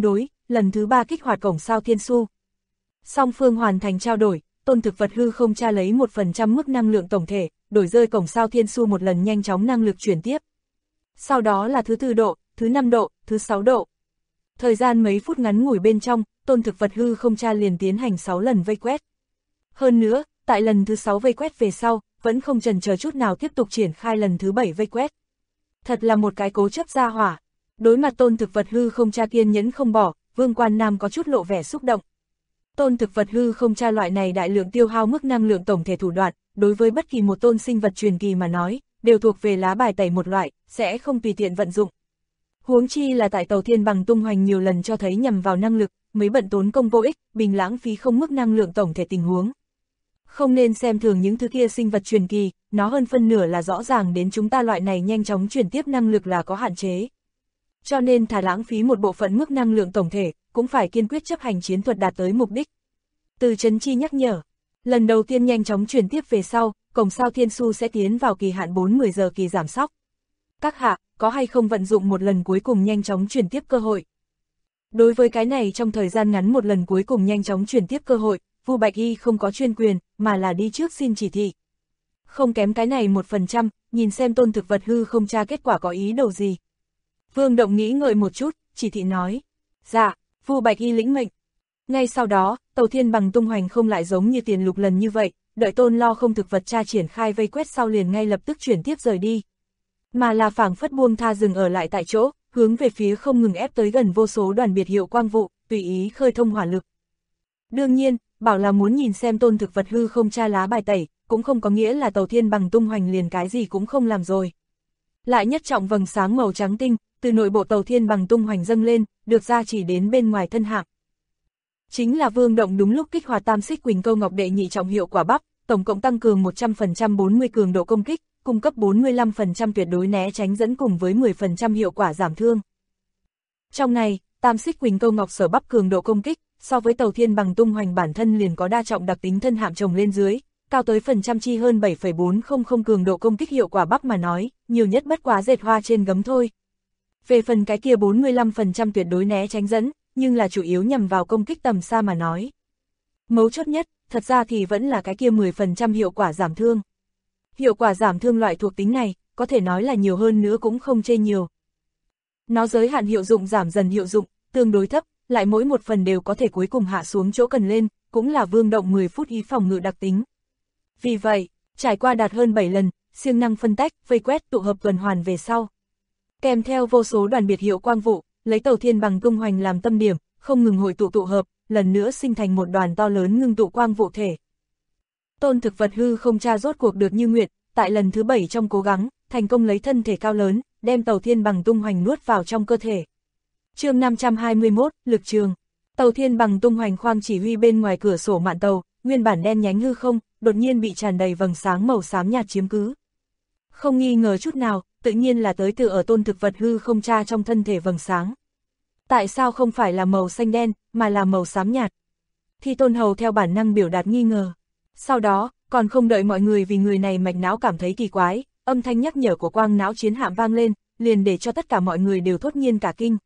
lần thứ 3 kích hoạt cổng sao thiên su. Song phương hoàn thành trao đổi, Tôn Thực Vật hư không tra lấy 1% mức năng lượng tổng thể, đổi rơi cổng sao thiên su một lần nhanh chóng năng lực chuyển tiếp. Sau đó là thứ 4 độ, thứ 5 độ, thứ 6 độ. Thời gian mấy phút ngắn ngủi bên trong, Tôn Thực Vật hư không tra liền tiến hành 6 lần vây quét. Hơn nữa, tại lần thứ 6 vây quét về sau, vẫn không chần chờ chút nào tiếp tục triển khai lần thứ 7 vây quét. Thật là một cái cố chấp gia hỏa. Đối mặt Tôn Thực Vật hư không tra kiên nhẫn không bỏ, Vương Quan Nam có chút lộ vẻ xúc động. Tôn Thực Vật hư không tra loại này đại lượng tiêu hao mức năng lượng tổng thể thủ đoạn, đối với bất kỳ một tôn sinh vật truyền kỳ mà nói, đều thuộc về lá bài tẩy một loại, sẽ không tùy tiện vận dụng. Huống chi là tại tàu thiên bằng tung hoành nhiều lần cho thấy nhằm vào năng lực, mới bận tốn công vô ích, bình lãng phí không mức năng lượng tổng thể tình huống. Không nên xem thường những thứ kia sinh vật truyền kỳ, nó hơn phân nửa là rõ ràng đến chúng ta loại này nhanh chóng chuyển tiếp năng lực là có hạn chế. Cho nên thà lãng phí một bộ phận mức năng lượng tổng thể, cũng phải kiên quyết chấp hành chiến thuật đạt tới mục đích. Từ Trấn Chi nhắc nhở, lần đầu tiên nhanh chóng chuyển tiếp về sau, cổng sao thiên su sẽ tiến vào kỳ hạn 40 giờ kỳ giảm sóc. Các hạ, có hay không vận dụng một lần cuối cùng nhanh chóng chuyển tiếp cơ hội? Đối với cái này trong thời gian ngắn một lần cuối cùng nhanh chóng chuyển tiếp cơ hội, Vu Bạch Y không có chuyên quyền, mà là đi trước xin chỉ thị. Không kém cái này 1%, nhìn xem Tôn Thực Vật hư không tra kết quả có ý đồ gì. Vương Động nghĩ ngợi một chút, chỉ thị nói. Dạ, Vu Bạch Y lĩnh mệnh. Ngay sau đó, tàu thiên bằng tung hoành không lại giống như tiền lục lần như vậy, đợi Tôn Lo không thực vật tra triển khai vây quét sau liền ngay lập tức chuyển tiếp rời đi. Mà là phảng phất buông tha dừng ở lại tại chỗ, hướng về phía không ngừng ép tới gần vô số đoàn biệt hiệu quang vụ, tùy ý khơi thông hỏa lực. Đương nhiên, bảo là muốn nhìn xem Tôn Thực Vật hư không tra lá bài tẩy, cũng không có nghĩa là tàu thiên bằng tung hoành liền cái gì cũng không làm rồi. Lại nhất trọng vầng sáng màu trắng tinh, từ nội bộ tàu thiên bằng tung hoành dâng lên, được ra chỉ đến bên ngoài thân hạm. Chính là Vương Động đúng lúc kích hoạt tam xích Quỳnh Câu Ngọc đệ nhị trọng hiệu quả bắp, tổng cộng tăng cường 100% 40 cường độ công kích, cung cấp 45% tuyệt đối né tránh dẫn cùng với 10% hiệu quả giảm thương. Trong này, tam xích Quỳnh Câu Ngọc sở bắp cường độ công kích, so với tàu thiên bằng tung hoành bản thân liền có đa trọng đặc tính thân hạm chồng lên dưới, cao tới phần trăm chi hơn 7,400 cường độ công kích hiệu quả bắp mà nói, nhiều nhất bất quá dệt hoa trên gấm thôi. Về phần cái kia 45% tuyệt đối né tránh dẫn, nhưng là chủ yếu nhằm vào công kích tầm xa mà nói. Mấu chốt nhất, thật ra thì vẫn là cái kia 10% hiệu quả giảm thương. Hiệu quả giảm thương loại thuộc tính này, có thể nói là nhiều hơn nữa cũng không chê nhiều. Nó giới hạn hiệu dụng giảm dần hiệu dụng, tương đối thấp, lại mỗi một phần đều có thể cuối cùng hạ xuống chỗ cần lên, cũng là Vương Động 10 phút ý phòng ngự đặc tính. Vì vậy, trải qua đạt hơn 7 lần, siêng năng phân tách, vây quét tụ hợp tuần hoàn về sau. Kèm theo vô số đoàn biệt hiệu quang vụ, lấy tàu thiên bằng tung hoành làm tâm điểm, không ngừng hội tụ hợp, lần nữa sinh thành một đoàn to lớn ngưng tụ quang vụ thể. Tôn Thực Vật hư không tra rốt cuộc được như nguyện, tại lần thứ 7 trong cố gắng, thành công lấy thân thể cao lớn, đem tàu thiên bằng tung hoành nuốt vào trong cơ thể. Chương 521, lực trường. Tàu thiên bằng tung hoành khoang chỉ huy bên ngoài cửa sổ mạn tàu, nguyên bản đen nhánh hư không, đột nhiên bị tràn đầy vầng sáng màu xám nhạt chiếm cứ. Không nghi ngờ chút nào, tự nhiên là tới từ ở Tôn Thực Vật hư không tra trong thân thể vầng sáng. Tại sao không phải là màu xanh đen, mà là màu xám nhạt? Thì Tôn Hầu theo bản năng biểu đạt nghi ngờ. Sau đó, còn không đợi mọi người vì người này mạch não cảm thấy kỳ quái, âm thanh nhắc nhở của quang não chiến hạm vang lên, liền để cho tất cả mọi người đều thốt nhiên cả kinh.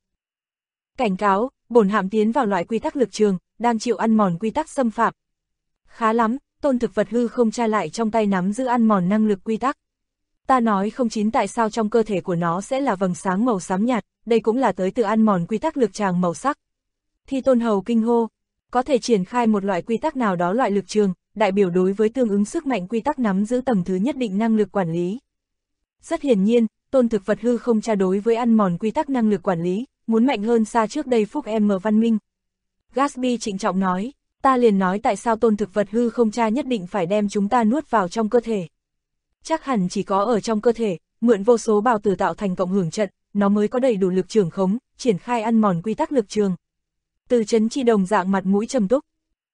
Cảnh cáo, bổn hạm tiến vào loại quy tắc lực trường, đang chịu ăn mòn quy tắc xâm phạm. Khá lắm, Tôn Thực Vật hư không tra lại trong tay nắm giữ ăn mòn năng lực quy tắc. Ta nói không chín tại sao trong cơ thể của nó sẽ là vầng sáng màu xám nhạt, đây cũng là tới từ ăn mòn quy tắc lực tràng màu sắc. Thì Tôn Hầu kinh hô, có thể triển khai một loại quy tắc nào đó loại lực trường, đại biểu đối với tương ứng sức mạnh quy tắc nắm giữ tầng thứ nhất định năng lực quản lý. Rất hiển nhiên, Tôn Thực Vật hư không tra đối với ăn mòn quy tắc năng lực quản lý, muốn mạnh hơn xa trước đây Phúc M văn minh. Gatsby trịnh trọng nói, ta liền nói tại sao Tôn Thực Vật hư không tra nhất định phải đem chúng ta nuốt vào trong cơ thể. Chắc hẳn chỉ có ở trong cơ thể, mượn vô số bào tử tạo thành cộng hưởng trận, nó mới có đầy đủ lực trường khống, triển khai ăn mòn quy tắc lực trường. Từ Trấn Chi đồng dạng mặt mũi trầm túc.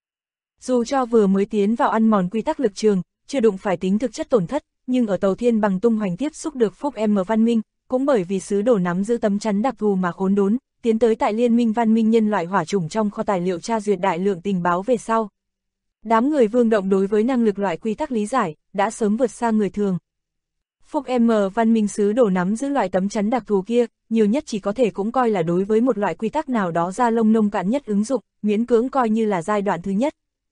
Dù cho vừa mới tiến vào ăn mòn quy tắc lực trường, chưa đụng phải tính thực chất tổn thất, nhưng ở tàu thiên bằng tung hoành tiếp xúc được Phúc M văn minh, cũng bởi vì sứ đồ nắm giữ tấm chắn đặc thù mà khốn đốn, tiến tới tại liên minh văn minh nhân loại hỏa chủng trong kho tài liệu tra duyệt đại lượng tình báo về sau. Đám người Vương Động đối với năng lực loại quy tắc lý giải, đã sớm vượt xa người thường. Phúc M văn minh sứ đồ nắm giữ loại tấm chắn đặc thù kia, nhiều nhất chỉ có thể cũng coi là đối với một loại quy tắc nào đó ra lông nông cạn nhất ứng dụng, miễn cưỡng coi như là giai đoạn thứ nhất.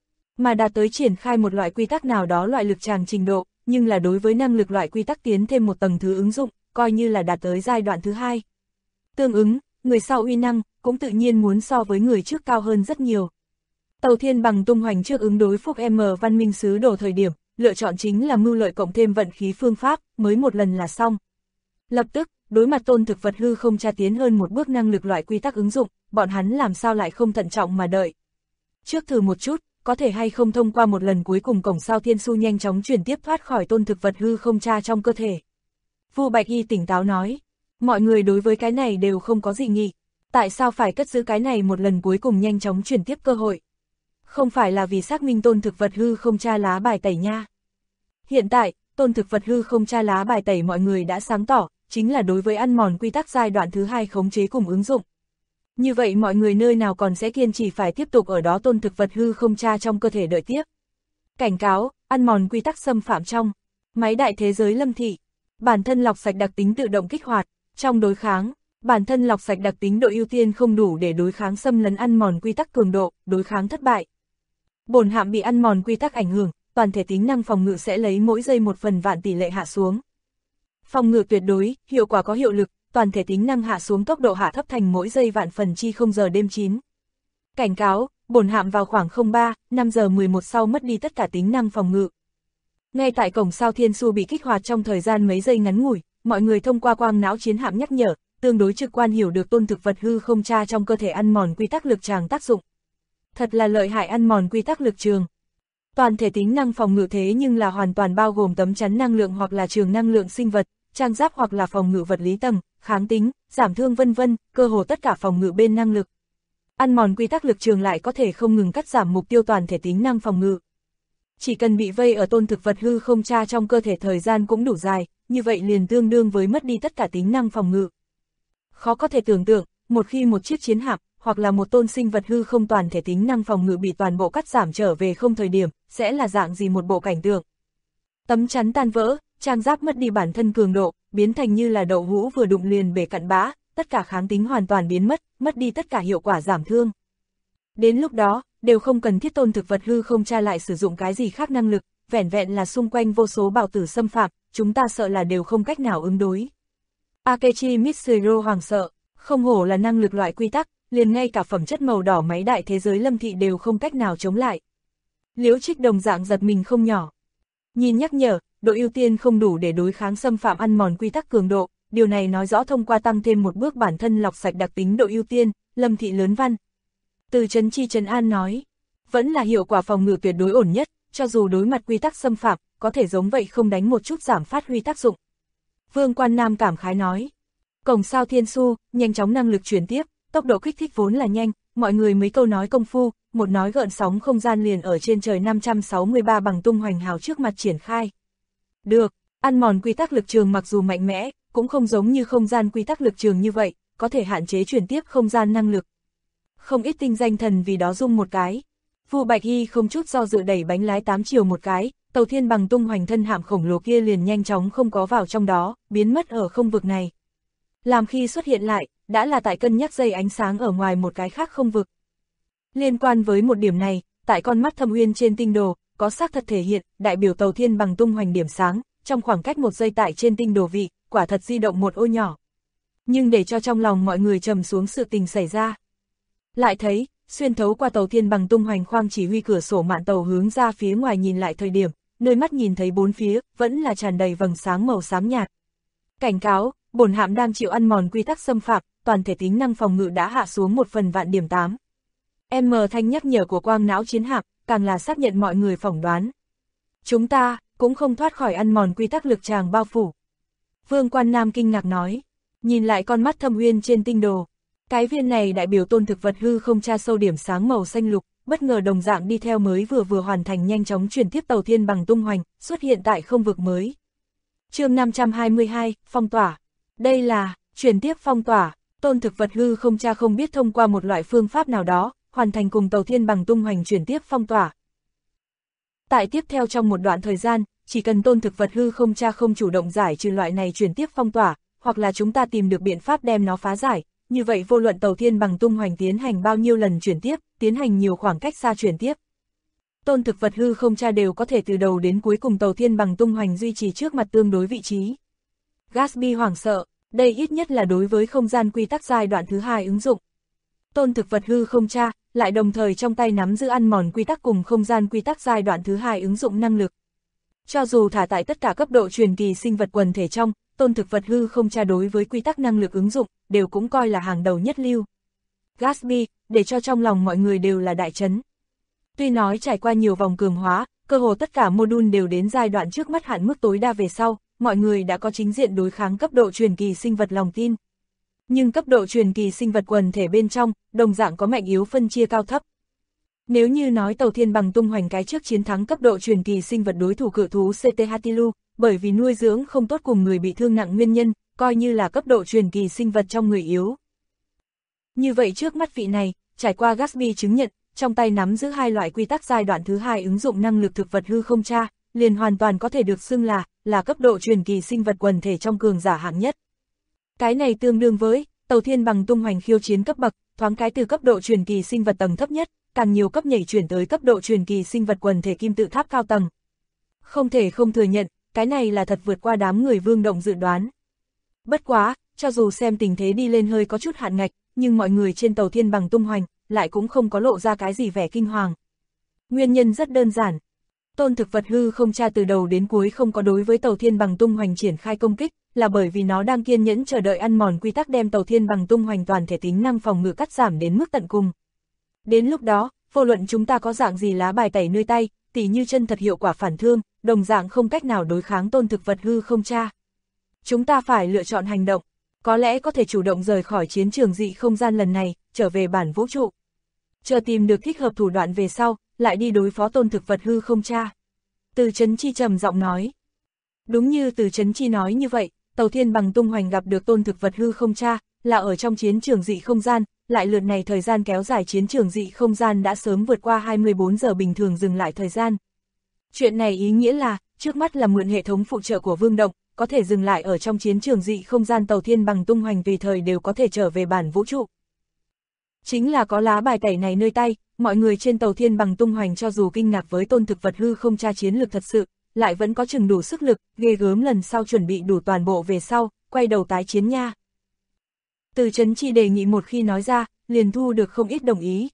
Mà đạt tới triển khai một loại quy tắc nào đó loại lực tràng trình độ, nhưng là đối với năng lực loại quy tắc tiến thêm một tầng thứ ứng dụng, coi như là đạt tới giai đoạn thứ hai. Tương ứng, người sau uy năng, cũng tự nhiên muốn so với người trước cao hơn rất nhiều. Tàu Thiên Bằng tung hoành trước ứng đối Phúc M văn minh sứ đồ thời điểm, lựa chọn chính là mưu lợi cộng thêm vận khí phương pháp, mới một lần là xong. Lập tức, đối mặt tôn thực vật hư không tra tiến hơn một bước năng lực loại quy tắc ứng dụng, bọn hắn làm sao lại không thận trọng mà đợi. Trước thử một chút, có thể hay không thông qua một lần cuối cùng cổng sao thiên su nhanh chóng chuyển tiếp thoát khỏi tôn thực vật hư không tra trong cơ thể. Vu Bạch Y tỉnh táo nói, mọi người đối với cái này đều không có dị nghị, tại sao phải cất giữ cái này một lần cuối cùng nhanh chóng chuyển tiếp cơ hội? Không phải là vì xác minh tôn thực vật hư không tra lá bài tẩy nha. Hiện tại, tôn thực vật hư không tra lá bài tẩy mọi người đã sáng tỏ, chính là đối với ăn mòn quy tắc giai đoạn thứ hai khống chế cùng ứng dụng. Như vậy mọi người nơi nào còn sẽ kiên trì phải tiếp tục ở đó tôn thực vật hư không tra trong cơ thể đợi tiếp. Cảnh cáo, ăn mòn quy tắc xâm phạm trong máy đại thế giới Lâm Thị. Bản thân lọc sạch đặc tính tự động kích hoạt, trong đối kháng, bản thân lọc sạch đặc tính độ ưu tiên không đủ để đối kháng xâm lấn ăn mòn quy tắc cường độ, đối kháng thất bại. Bổn hạm bị ăn mòn quy tắc ảnh hưởng, toàn thể tính năng phòng ngự sẽ lấy mỗi giây 1/1000 tỷ lệ hạ xuống. Phòng ngự tuyệt đối, hiệu quả có hiệu lực, toàn thể tính năng hạ xuống tốc độ hạ thấp thành mỗi giây vạn phần chi 0 giờ đêm 9. Cảnh cáo, bổn hạm vào khoảng 03:05 giờ 11 sau mất đi tất cả tính năng phòng ngự. Ngay tại cổng sao thiên su bị kích hoạt trong thời gian mấy giây ngắn ngủi, mọi người thông qua quang não chiến hạm nhắc nhở, tương đối trực quan hiểu được tôn thực vật hư không tra trong cơ thể ăn mòn quy tắc lực tràng tác dụng. Thật là lợi hại ăn mòn quy tắc lực trường. Toàn thể tính năng phòng ngự thế nhưng là hoàn toàn bao gồm tấm chắn năng lượng hoặc là trường năng lượng sinh vật, trang giáp hoặc là phòng ngự vật lý tầng, kháng tính, giảm thương vân vân, cơ hồ tất cả phòng ngự bên năng lực. Ăn mòn quy tắc lực trường lại có thể không ngừng cắt giảm mục tiêu toàn thể tính năng phòng ngự. Chỉ cần bị vây ở tôn thực vật hư không tra trong cơ thể thời gian cũng đủ dài, như vậy liền tương đương với mất đi tất cả tính năng phòng ngự. Khó có thể tưởng tượng, một khi một chiếc chiến hạm, hoặc là một tôn sinh vật hư không toàn thể tính năng phòng ngự bị toàn bộ cắt giảm trở về không thời điểm, sẽ là dạng gì một bộ cảnh tượng. Tấm chắn tan vỡ, trang giáp mất đi bản thân cường độ, biến thành như là đậu hũ vừa đụng liền bể cặn bã, tất cả kháng tính hoàn toàn biến mất, mất đi tất cả hiệu quả giảm thương. Đến lúc đó, đều không cần thiết tôn thực vật hư không tra lại sử dụng cái gì khác năng lực, vẻn vẹn là xung quanh vô số bào tử xâm phạm, chúng ta sợ là đều không cách nào ứng đối. Akechi Mitsuru hoàng sợ, không hổ là năng lực loại quy tắc, liền ngay cả phẩm chất màu đỏ máy đại thế giới Lâm Thị đều không cách nào chống lại. Liễu Trích đồng dạng giật mình không nhỏ. Nhìn nhắc nhở, độ ưu tiên không đủ để đối kháng xâm phạm ăn mòn quy tắc cường độ, điều này nói rõ thông qua tăng thêm một bước bản thân lọc sạch đặc tính độ ưu tiên, Lâm Thị lớn văn. Từ Trấn Chi Trấn An nói, vẫn là hiệu quả phòng ngự tuyệt đối ổn nhất, cho dù đối mặt quy tắc xâm phạm, có thể giống vậy không đánh một chút giảm phát huy tác dụng. Vương Quan Nam cảm khái nói, cổng sao thiên su, nhanh chóng năng lực chuyển tiếp, tốc độ kích thích vốn là nhanh, mọi người mấy câu nói công phu, một nói gợn sóng không gian liền ở trên trời 563 bằng tung hoành hào trước mặt triển khai. Được, ăn mòn quy tắc lực trường mặc dù mạnh mẽ, cũng không giống như không gian quy tắc lực trường như vậy, có thể hạn chế chuyển tiếp không gian năng lực. Không ít tinh danh thần vì đó rung một cái. Vu Bạch Y không chút do dự đẩy bánh lái 8 chiều một cái, tàu thiên bằng tung hoành thân hạm khổng lồ kia liền nhanh chóng không có vào trong đó, biến mất ở không vực này. Làm khi xuất hiện lại, đã là tại cân nhắc dây ánh sáng ở ngoài một cái khác không vực. Liên quan với một điểm này, tại con mắt thâm uyên trên tinh đồ, có xác thật thể hiện, đại biểu tàu thiên bằng tung hoành điểm sáng, trong khoảng cách một giây tại trên tinh đồ vị, quả thật di động một ô nhỏ. Nhưng để cho trong lòng mọi người trầm xuống sự tình xảy ra. Lại thấy, xuyên thấu qua tàu thiên bằng tung hoành khoang chỉ huy cửa sổ mạn tàu hướng ra phía ngoài nhìn lại thời điểm, nơi mắt nhìn thấy bốn phía, vẫn là tràn đầy vầng sáng màu xám nhạt. Cảnh cáo, bổn hạm đang chịu ăn mòn quy tắc xâm phạm, toàn thể tính năng phòng ngự đã hạ xuống 1/1000 điểm 8. M thanh nhắc nhở của quang não chiến hạm, càng là xác nhận mọi người phỏng đoán. Chúng ta, cũng không thoát khỏi ăn mòn quy tắc lực tràng bao phủ. Vương Quan Nam kinh ngạc nói, nhìn lại con mắt thâm uyên trên tinh đồ. Cái viên này đại biểu tôn thực vật hư không tra sâu điểm sáng màu xanh lục, bất ngờ đồng dạng đi theo mới vừa hoàn thành nhanh chóng chuyển tiếp tàu thiên bằng tung hoành, xuất hiện tại không vực mới. Chương 522, phong tỏa. Đây là, chuyển tiếp phong tỏa, tôn thực vật hư không tra không biết thông qua một loại phương pháp nào đó, hoàn thành cùng tàu thiên bằng tung hoành chuyển tiếp phong tỏa. Tại tiếp theo trong một đoạn thời gian, chỉ cần tôn thực vật hư không cha không chủ động giải trừ loại này chuyển tiếp phong tỏa, hoặc là chúng ta tìm được biện pháp đem nó phá giải, như vậy vô luận tàu thiên bằng tung hoành tiến hành bao nhiêu lần chuyển tiếp, tiến hành nhiều khoảng cách xa chuyển tiếp. Tôn thực vật hư không cha đều có thể từ đầu đến cuối cùng tàu thiên bằng tung hoành duy trì trước mặt tương đối vị trí. Gatsby hoảng sợ, đây ít nhất là đối với không gian quy tắc giai đoạn thứ 2 ứng dụng. Tôn thực vật hư không cha, lại đồng thời trong tay nắm giữ ăn mòn quy tắc cùng không gian quy tắc giai đoạn thứ 2 ứng dụng năng lực. Cho dù thả tại tất cả cấp độ truyền kỳ sinh vật quần thể trong, tôn thực vật hư không cha đối với quy tắc năng lực ứng dụng, đều cũng coi là hàng đầu nhất lưu. Gatsby, để cho trong lòng mọi người đều là đại chấn. Tuy nói trải qua nhiều vòng cường hóa, cơ hồ tất cả module đều đến giai đoạn trước mắt hạn mức tối đa về sau, mọi người đã có chính diện đối kháng cấp độ truyền kỳ sinh vật lòng tin. Nhưng cấp độ truyền kỳ sinh vật quần thể bên trong, đồng dạng có mạnh yếu phân chia cao thấp. Nếu như nói tàu thiên bằng tung hoành cái trước chiến thắng cấp độ truyền kỳ sinh vật đối thủ cự thú CT Hatilu, bởi vì nuôi dưỡng không tốt cùng người bị thương nặng nguyên nhân, coi như là cấp độ truyền kỳ sinh vật trong người yếu. Như vậy trước mắt vị này, trải qua Gatsby chứng nhận, trong tay nắm giữ hai loại quy tắc giai đoạn thứ 2 ứng dụng năng lực thực vật hư không cha, liền hoàn toàn có thể được xưng là cấp độ truyền kỳ sinh vật quần thể trong cường giả hạng nhất. Cái này tương đương với tàu thiên bằng tung hoành khiêu chiến cấp bậc, thoáng cái từ cấp độ truyền kỳ sinh vật tầng thấp nhất, càng nhiều cấp nhảy chuyển tới cấp độ truyền kỳ sinh vật quần thể kim tự tháp cao tầng. Không thể không thừa nhận, cái này là thật vượt qua đám người Vương Động dự đoán. Bất quá, cho dù xem tình thế đi lên hơi có chút hạn ngạch, nhưng mọi người trên tàu thiên bằng tung hoành, lại cũng không có lộ ra cái gì vẻ kinh hoàng. Nguyên nhân rất đơn giản. Tôn thực vật hư không cha từ đầu đến cuối không có đối với tàu thiên bằng tung hoành triển khai công kích, là bởi vì nó đang kiên nhẫn chờ đợi ăn mòn quy tắc đem tàu thiên bằng tung hoành toàn thể tính năng phòng ngự cắt giảm đến mức tận cùng. Đến lúc đó, vô luận chúng ta có dạng gì lá bài tẩy nơi tay, tỉ như chân thật hiệu quả phản thương, đồng dạng không cách nào đối kháng tôn thực vật hư không cha. Chúng ta phải lựa chọn hành động, có lẽ có thể chủ động rời khỏi chiến trường dị không gian lần này, trở về bản vũ trụ. Chờ tìm được thích hợp thủ đoạn về sau, lại đi đối phó tôn thực vật hư không cha. Từ Chấn Chi trầm giọng nói. Đúng như Từ Chấn Chi nói như vậy, tàu thiên bằng tung hoành gặp được tôn thực vật hư không cha, là ở trong chiến trường dị không gian, lại lượt này thời gian kéo dài chiến trường dị không gian đã sớm vượt qua 24 giờ bình thường dừng lại thời gian. Chuyện này ý nghĩa là, trước mắt là mượn hệ thống phụ trợ của Vương Động, có thể dừng lại ở trong chiến trường dị không gian tàu thiên bằng tung hoành tùy thời đều có thể trở về bản vũ trụ. Chính là có lá bài tẩy này nơi tay, mọi người trên tàu thiên bằng tung hoành cho dù kinh ngạc với tôn thực vật hư không cha chiến lược thật sự, lại vẫn có chừng đủ sức lực, ghê gớm lần sau chuẩn bị đủ toàn bộ về sau, quay đầu tái chiến nha. Từ Chấn Chi đề nghị một khi nói ra, liền thu được không ít đồng ý.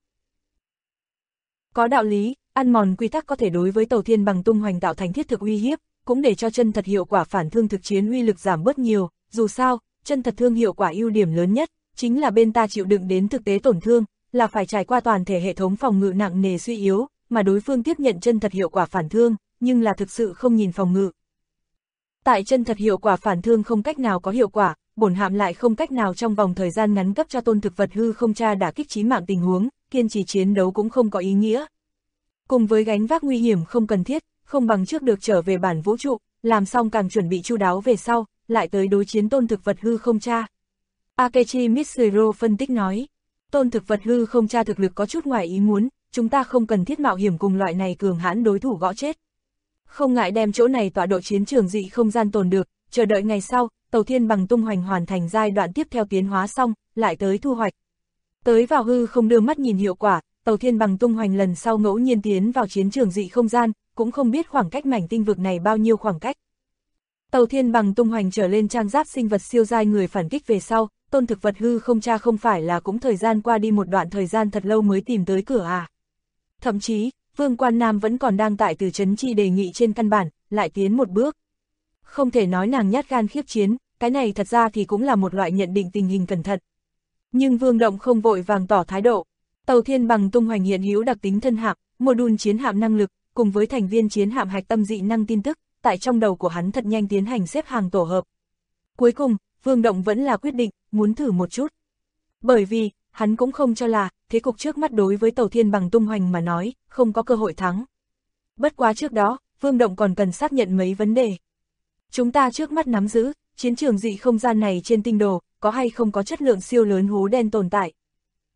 Có đạo lý, ăn mòn quy tắc có thể đối với tàu thiên bằng tung hoành tạo thành thiết thực uy hiếp, cũng để cho chân thật hiệu quả phản thương thực chiến uy lực giảm bớt nhiều, dù sao, chân thật thương hiệu quả ưu điểm lớn nhất, chính là bên ta chịu đựng đến thực tế tổn thương, là phải trải qua toàn thể hệ thống phòng ngự nặng nề suy yếu, mà đối phương tiếp nhận chân thật hiệu quả phản thương, nhưng là thực sự không nhìn phòng ngự. Tại chân thật hiệu quả phản thương không cách nào có hiệu quả, bổn hạm lại không cách nào trong vòng thời gian ngắn cấp cho tôn thực vật hư không cha đả kích chí mạng tình huống, kiên trì chiến đấu cũng không có ý nghĩa. Cùng với gánh vác nguy hiểm không cần thiết, không bằng trước được trở về bản vũ trụ, làm xong càng chuẩn bị chu đáo về sau, lại tới đối chiến tôn thực vật hư không cha. Akechi Mitsuru phân tích nói, tôn thực vật hư không cha thực lực có chút ngoài ý muốn, chúng ta không cần thiết mạo hiểm cùng loại này cường hãn đối thủ gõ chết. Không ngại đem chỗ này tọa độ chiến trường dị không gian tồn được, chờ đợi ngày sau, tàu thiên bằng tung hoành hoàn thành giai đoạn tiếp theo tiến hóa xong, lại tới thu hoạch. Tới vào hư không đưa mắt nhìn hiệu quả, tàu thiên bằng tung hoành lần sau ngẫu nhiên tiến vào chiến trường dị không gian, cũng không biết khoảng cách mảnh tinh vực này bao nhiêu khoảng cách. Tàu thiên bằng tung hoành trở lên trang giáp sinh vật siêu giai người phản kích về sau, tôn thực vật hư không cha không phải là cũng thời gian qua đi một đoạn thời gian thật lâu mới tìm tới cửa à. Thậm chí, Vương Quan Nam vẫn còn đang tại Từ Chấn Chi đề nghị trên căn bản, lại tiến một bước. Không thể nói nàng nhát gan khiếp chiến, cái này thật ra thì cũng là một loại nhận định tình hình cẩn thận. Nhưng Vương Động không vội vàng tỏ thái độ. Tàu thiên bằng tung hoành hiện hữu đặc tính thân hạm, module chiến hạm năng lực, cùng với thành viên chiến hạm hạch tâm dị năng tin tức, tại trong đầu của hắn thật nhanh tiến hành xếp hàng tổ hợp. Cuối cùng, Vương Động vẫn là quyết định, muốn thử một chút. Bởi vì, hắn cũng không cho là, thế cục trước mắt đối với tàu thiên bằng tung hoành mà nói, không có cơ hội thắng. Bất quá trước đó, Vương Động còn cần xác nhận mấy vấn đề. Chúng ta trước mắt nắm giữ, chiến trường dị không gian này trên tinh đồ, có hay không có chất lượng siêu lớn hố đen tồn tại.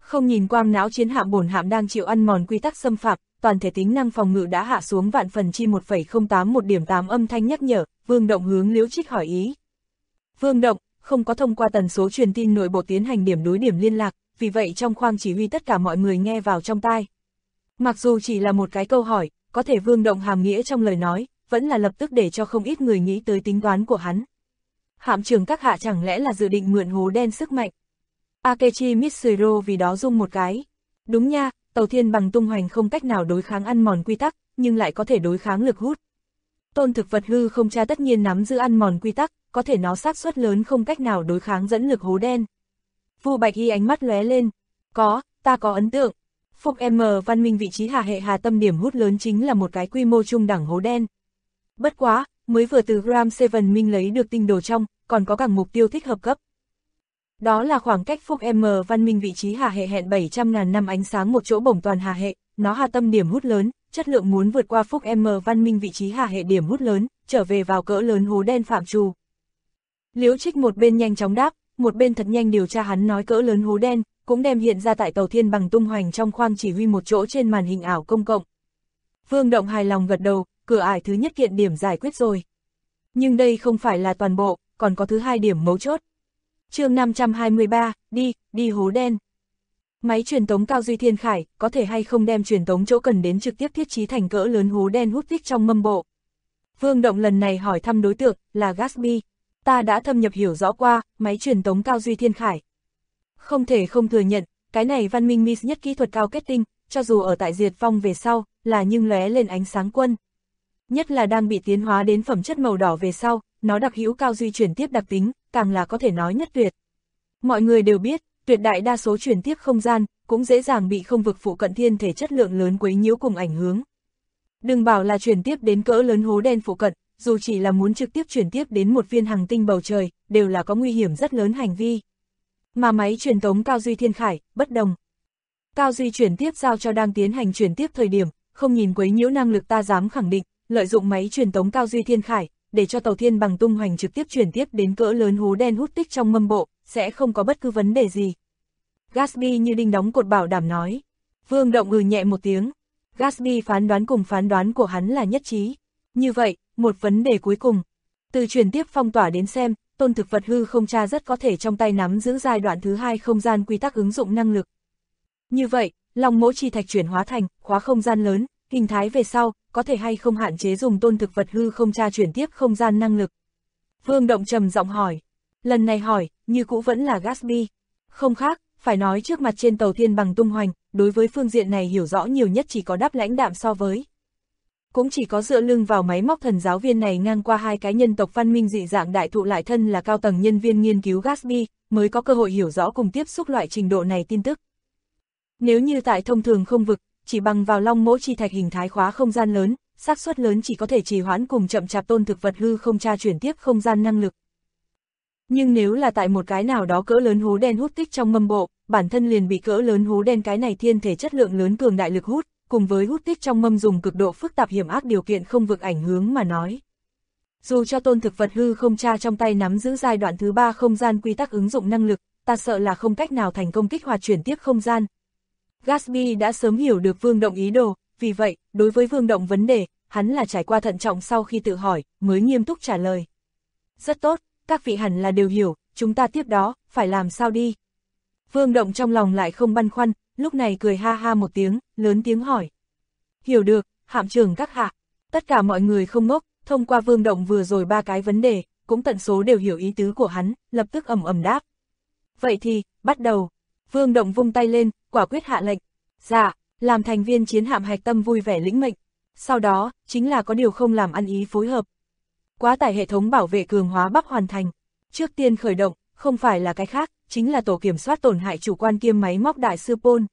Không nhìn quang não chiến hạm bổn hạm đang chịu ăn mòn quy tắc xâm phạm, toàn thể tính năng phòng ngự đã hạ xuống vạn phần chi 1,081.8 âm thanh nhắc nhở, Vương Động hướng Liễu Trích hỏi ý. Vương Động, không có thông qua tần số truyền tin nội bộ tiến hành điểm đối điểm liên lạc, vì vậy trong khoang chỉ huy tất cả mọi người nghe vào trong tai. Mặc dù chỉ là một cái câu hỏi, có thể Vương Động hàm nghĩa trong lời nói, vẫn là lập tức để cho không ít người nghĩ tới tính toán của hắn. Hạm trưởng các hạ chẳng lẽ là dự định mượn hố đen sức mạnh? Akechi Mitsuro vì đó rung một cái. Đúng nha, tàu thiên bằng tung hoành không cách nào đối kháng ăn mòn quy tắc, nhưng lại có thể đối kháng lực hút. Tôn thực vật hư không tra tất nhiên nắm giữ ăn mòn quy tắc, có thể nó xác suất lớn không cách nào đối kháng dẫn lực hố đen. Vu Bạch Y ánh mắt lóe lên. Ta có ấn tượng. Phúc M văn minh vị trí hà hệ hà tâm điểm hút lớn chính là một cái quy mô trung đẳng hố đen. Bất quá, mới vừa từ Gram Seven Minh lấy được tinh đồ trong, còn có càng mục tiêu thích hợp cấp. Đó là khoảng cách Phúc M văn minh vị trí hà hệ hẹn 700.000 năm ánh sáng một chỗ bổng toàn hà hệ, nó hà tâm điểm hút lớn, chất lượng muốn vượt qua Phúc M văn minh vị trí hà hệ điểm hút lớn, trở về vào cỡ lớn hố đen phạm trù. Liễu Trích một bên nhanh chóng đáp, một bên thật nhanh điều tra hắn nói cỡ lớn hố đen, cũng đem hiện ra tại tàu thiên bằng tung hoành trong khoang chỉ huy một chỗ trên màn hình ảo công cộng. Vương Động hài lòng gật đầu, cửa ải thứ nhất kiện điểm giải quyết rồi. Nhưng đây không phải là toàn bộ, còn có thứ hai điểm mấu chốt. Chương 523, đi hố đen. Máy truyền tống Cao Duy Thiên Khải, có thể hay không đem truyền tống chỗ cần đến trực tiếp thiết trí thành cỡ lớn hố đen hút tích trong mâm bộ. Vương Động lần này hỏi thăm đối tượng, là Gatsby. Ta đã thâm nhập hiểu rõ qua, máy truyền tống Cao Duy Thiên Khải. Không thể không thừa nhận, cái này văn minh Mis nhất kỹ thuật cao kết tinh, cho dù ở tại diệt vong về sau, là nhưng lóe lên ánh sáng quân. Nhất là đang bị tiến hóa đến phẩm chất màu đỏ về sau, nó đặc hữu cao duy chuyển tiếp đặc tính, càng là có thể nói nhất tuyệt. Mọi người đều biết, tuyệt đại đa số chuyển tiếp không gian, cũng dễ dàng bị không vực phụ cận thiên thể chất lượng lớn quấy nhiễu cùng ảnh hưởng. Đừng bảo là chuyển tiếp đến cỡ lớn hố đen phụ cận, dù chỉ là muốn trực tiếp chuyển tiếp đến một viên hành tinh bầu trời, đều là có nguy hiểm rất lớn hành vi. Mà máy truyền tống Cao Duy Thiên Khải, bất đồng. Cao Duy chuyển tiếp giao cho đang tiến hành chuyển tiếp thời điểm, không nhìn quấy nhiễu năng lực ta dám khẳng định, lợi dụng máy truyền tống Cao Duy Thiên Khải, để cho tàu thiên bằng tung hoành trực tiếp chuyển tiếp đến cỡ lớn hố đen hút tích trong mâm bộ, sẽ không có bất cứ vấn đề gì. Gatsby như đinh đóng cột bảo đảm nói. Vương Động nhẹ một tiếng. Gatsby phán đoán cùng phán đoán của hắn là nhất trí. Như vậy, một vấn đề cuối cùng. Từ chuyển tiếp phong tỏa đến xem, Tôn thực vật hư không tra rất có thể trong tay nắm giữ giai đoạn thứ hai không gian quy tắc ứng dụng năng lực. Như vậy, Long Mỗ Chi Thạch chuyển hóa thành khóa không gian lớn, hình thái về sau, có thể hay không hạn chế dùng Tôn thực vật hư không tra chuyển tiếp không gian năng lực. Vương Động trầm giọng hỏi. Lần này hỏi, như cũ vẫn là Gatsby. Không khác, phải nói trước mặt trên tàu thiên bằng tung hoành, đối với phương diện này hiểu rõ nhiều nhất chỉ có đáp lãnh đạm so với. Cũng chỉ có dựa lưng vào máy móc thần giáo viên này ngang qua hai cái nhân tộc văn minh dị dạng đại thụ lại thân là cao tầng nhân viên nghiên cứu Gatsby, mới có cơ hội hiểu rõ cùng tiếp xúc loại trình độ này tin tức. Nếu như tại thông thường không vực, chỉ bằng vào Long Mỗ Chi Thạch hình thái khóa không gian lớn, xác suất lớn chỉ có thể trì hoãn cùng chậm chạp Tôn thực vật hư không tra chuyển tiếp không gian năng lực. Nhưng nếu là tại một cái nào đó cỡ lớn hố đen hút tích trong mâm bộ, bản thân liền bị cỡ lớn hố đen cái này thiên thể chất lượng lớn cường đại lực hút, cùng với hút tích trong mâm dùng cực độ phức tạp hiểm ác điều kiện không vực ảnh hưởng mà nói. Dù cho Tôn thực vật hư không tra trong tay nắm giữ giai đoạn thứ 3 không gian quy tắc ứng dụng năng lực, ta sợ là không cách nào thành công kích hoạt chuyển tiếp không gian. Gatsby đã sớm hiểu được Vương Động ý đồ, vì vậy, đối với Vương Động vấn đề, hắn là trải qua thận trọng sau khi tự hỏi, mới nghiêm túc trả lời. Rất tốt, các vị hẳn là đều hiểu, chúng ta tiếp đó, phải làm sao đi. Vương Động trong lòng lại không băn khoăn, lúc này cười ha ha một tiếng, lớn tiếng hỏi. Hiểu được, hạm trưởng các hạ. Tất cả mọi người không ngốc, thông qua Vương Động vừa rồi 3 cái vấn đề, cũng tận số đều hiểu ý tứ của hắn, lập tức ầm ầm đáp. Vậy thì, bắt đầu. Vương Động vung tay lên, quả quyết hạ lệnh. Dạ, làm thành viên chiến hạm hạch tâm vui vẻ lĩnh mệnh. Sau đó, chính là có điều không làm ăn ý phối hợp. Quá tải hệ thống bảo vệ cường hóa bắp hoàn thành. Trước tiên khởi động, không phải là cái khác, chính là tổ kiểm soát tổn hại chủ quan kiêm máy móc đại sư Paul.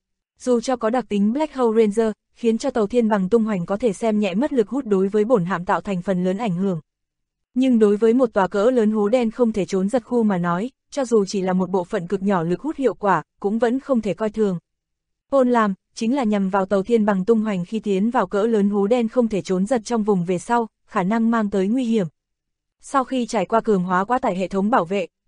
Dù cho có đặc tính Black Hole Ranger, khiến cho tàu thiên bằng tung hoành có thể xem nhẹ mất lực hút đối với bổn hạm tạo thành phần lớn ảnh hưởng. Nhưng đối với một tòa cỡ lớn hố đen không thể trốn giật khu mà nói, cho dù chỉ là một bộ phận cực nhỏ lực hút hiệu quả, cũng vẫn không thể coi thường. Paul làm, chính là nhằm vào tàu thiên bằng tung hoành khi tiến vào cỡ lớn hố đen không thể trốn giật trong vùng về sau, khả năng mang tới nguy hiểm. Sau khi trải qua cường hóa quá tải hệ thống bảo vệ,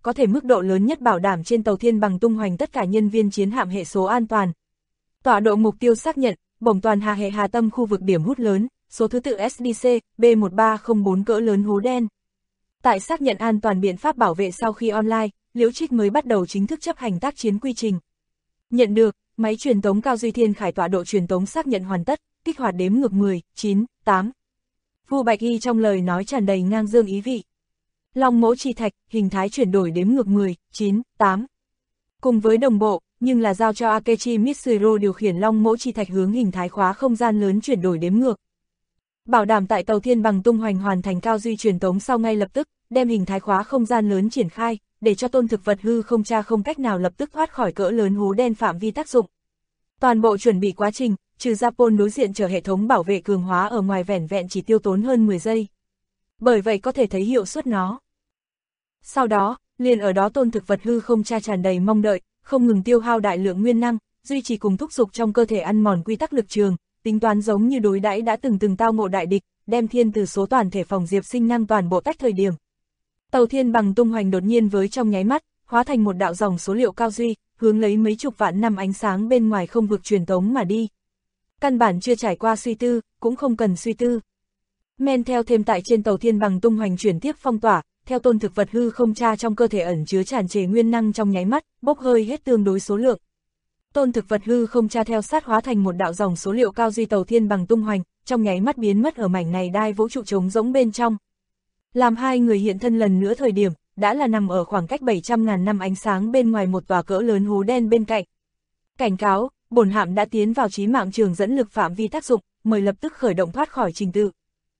có thể mức độ lớn nhất bảo đảm trên tàu Thiên Bằng tung hoành tất cả nhân viên chiến hạm hệ số an toàn. Tọa độ mục tiêu xác nhận, bổng toàn Hà hệ Hà Tâm khu vực điểm hút lớn, số thứ tự SDC, B1304 cỡ lớn hố đen. Tại xác nhận an toàn biện pháp bảo vệ sau khi online, Liễu Trích mới bắt đầu chính thức chấp hành tác chiến quy trình. Nhận được, máy truyền tống Cao Duy Thiên Khải tọa độ truyền tống xác nhận hoàn tất, kích hoạt đếm ngược 10, 9, 8. Vu Bạch Y trong lời nói tràn đầy ngang dương ý vị. Long mẫu chi thạch, hình thái chuyển đổi đếm ngược 10, 9, 8. Cùng với đồng bộ, nhưng là giao cho Akechi Mitsuru điều khiển long mẫu chi thạch hướng hình thái khóa không gian lớn chuyển đổi đếm ngược. Bảo đảm tại tàu Thiên Bằng tung hoành hoàn thành cao duy truyền tống sau ngay lập tức, đem hình thái khóa không gian lớn triển khai, để cho tôn thực vật hư không tra không cách nào lập tức thoát khỏi cỡ lớn hố đen phạm vi tác dụng. Toàn bộ chuẩn bị quá trình, trừ Japan đối diện chờ hệ thống bảo vệ cường hóa ở ngoài vẻn vẹn chỉ tiêu tốn hơn 10 giây. Bởi vậy có thể thấy hiệu suất nó. Sau đó, liền ở đó tôn thực vật hư không tra tràn đầy mong đợi, không ngừng tiêu hao đại lượng nguyên năng, duy trì cùng thúc giục trong cơ thể ăn mòn quy tắc lực trường, tính toán giống như đối đãi đã từng tao ngộ đại địch, đem thiên từ số toàn thể phòng diệp sinh năng toàn bộ tách thời điểm. Tàu Thiên Bằng tung hoành đột nhiên với trong nháy mắt, hóa thành một đạo dòng số liệu cao duy, hướng lấy mấy chục vạn năm ánh sáng bên ngoài không vực truyền tống mà đi. Căn bản chưa trải qua suy tư, cũng không cần suy tư. Men theo thêm tại trên tàu Thiên Bằng tung hoành chuyển tiếp phong tỏa, theo tôn thực vật hư không tra trong cơ thể ẩn chứa tràn trề nguyên năng trong nháy mắt, bốc hơi hết tương đối số lượng. Tôn thực vật hư không tra theo sát hóa thành một đạo dòng số liệu cao duy tàu Thiên Bằng tung hoành, trong nháy mắt biến mất ở mảnh này đai vũ trụ trống rỗng bên trong. Làm hai người hiện thân lần nữa thời điểm, đã là nằm ở khoảng cách 700.000 năm ánh sáng bên ngoài một tòa cỡ lớn hố đen bên cạnh. Cảnh cáo, bổn hạm đã tiến vào chí mạng trường dẫn lực phạm vi tác dụng, mời lập tức khởi động thoát khỏi trình tự.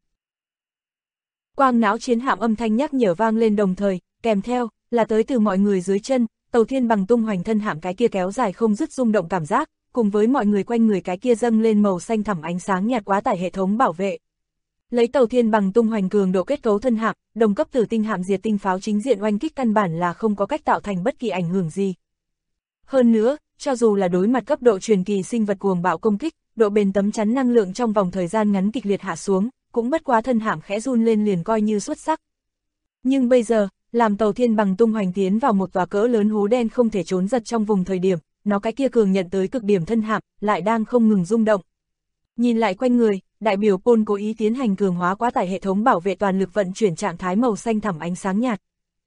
Quang não chiến hạm âm thanh nhắc nhở vang lên đồng thời, kèm theo, là tới từ mọi người dưới chân, tàu Thiên Bằng tung hoành thân hạm cái kia kéo dài không dứt rung động cảm giác, cùng với mọi người quanh người cái kia dâng lên màu xanh thẳm ánh sáng nhạt quá tải hệ thống bảo vệ. Lấy tàu Thiên Bằng tung hoành cường độ kết cấu thân hạm, đồng cấp tử tinh hạm diệt tinh pháo chính diện oanh kích căn bản là không có cách tạo thành bất kỳ ảnh hưởng gì. Hơn nữa, cho dù là đối mặt cấp độ truyền kỳ sinh vật cuồng bạo công kích, độ bền tấm chắn năng lượng trong vòng thời gian ngắn kịch liệt hạ xuống, cũng bất quá thân hạm khẽ run lên liền coi như xuất sắc. Nhưng bây giờ, làm tàu Thiên Bằng tung hoành tiến vào một tòa cỡ lớn hố đen không thể trốn giật trong vùng thời điểm, nó cái kia cường nhận tới cực điểm thân hạm, lại đang không ngừng rung động. Nhìn lại quanh người, đại biểu Pol cố ý tiến hành cường hóa quá tải hệ thống bảo vệ toàn lực vận chuyển trạng thái màu xanh thẳm ánh sáng nhạt.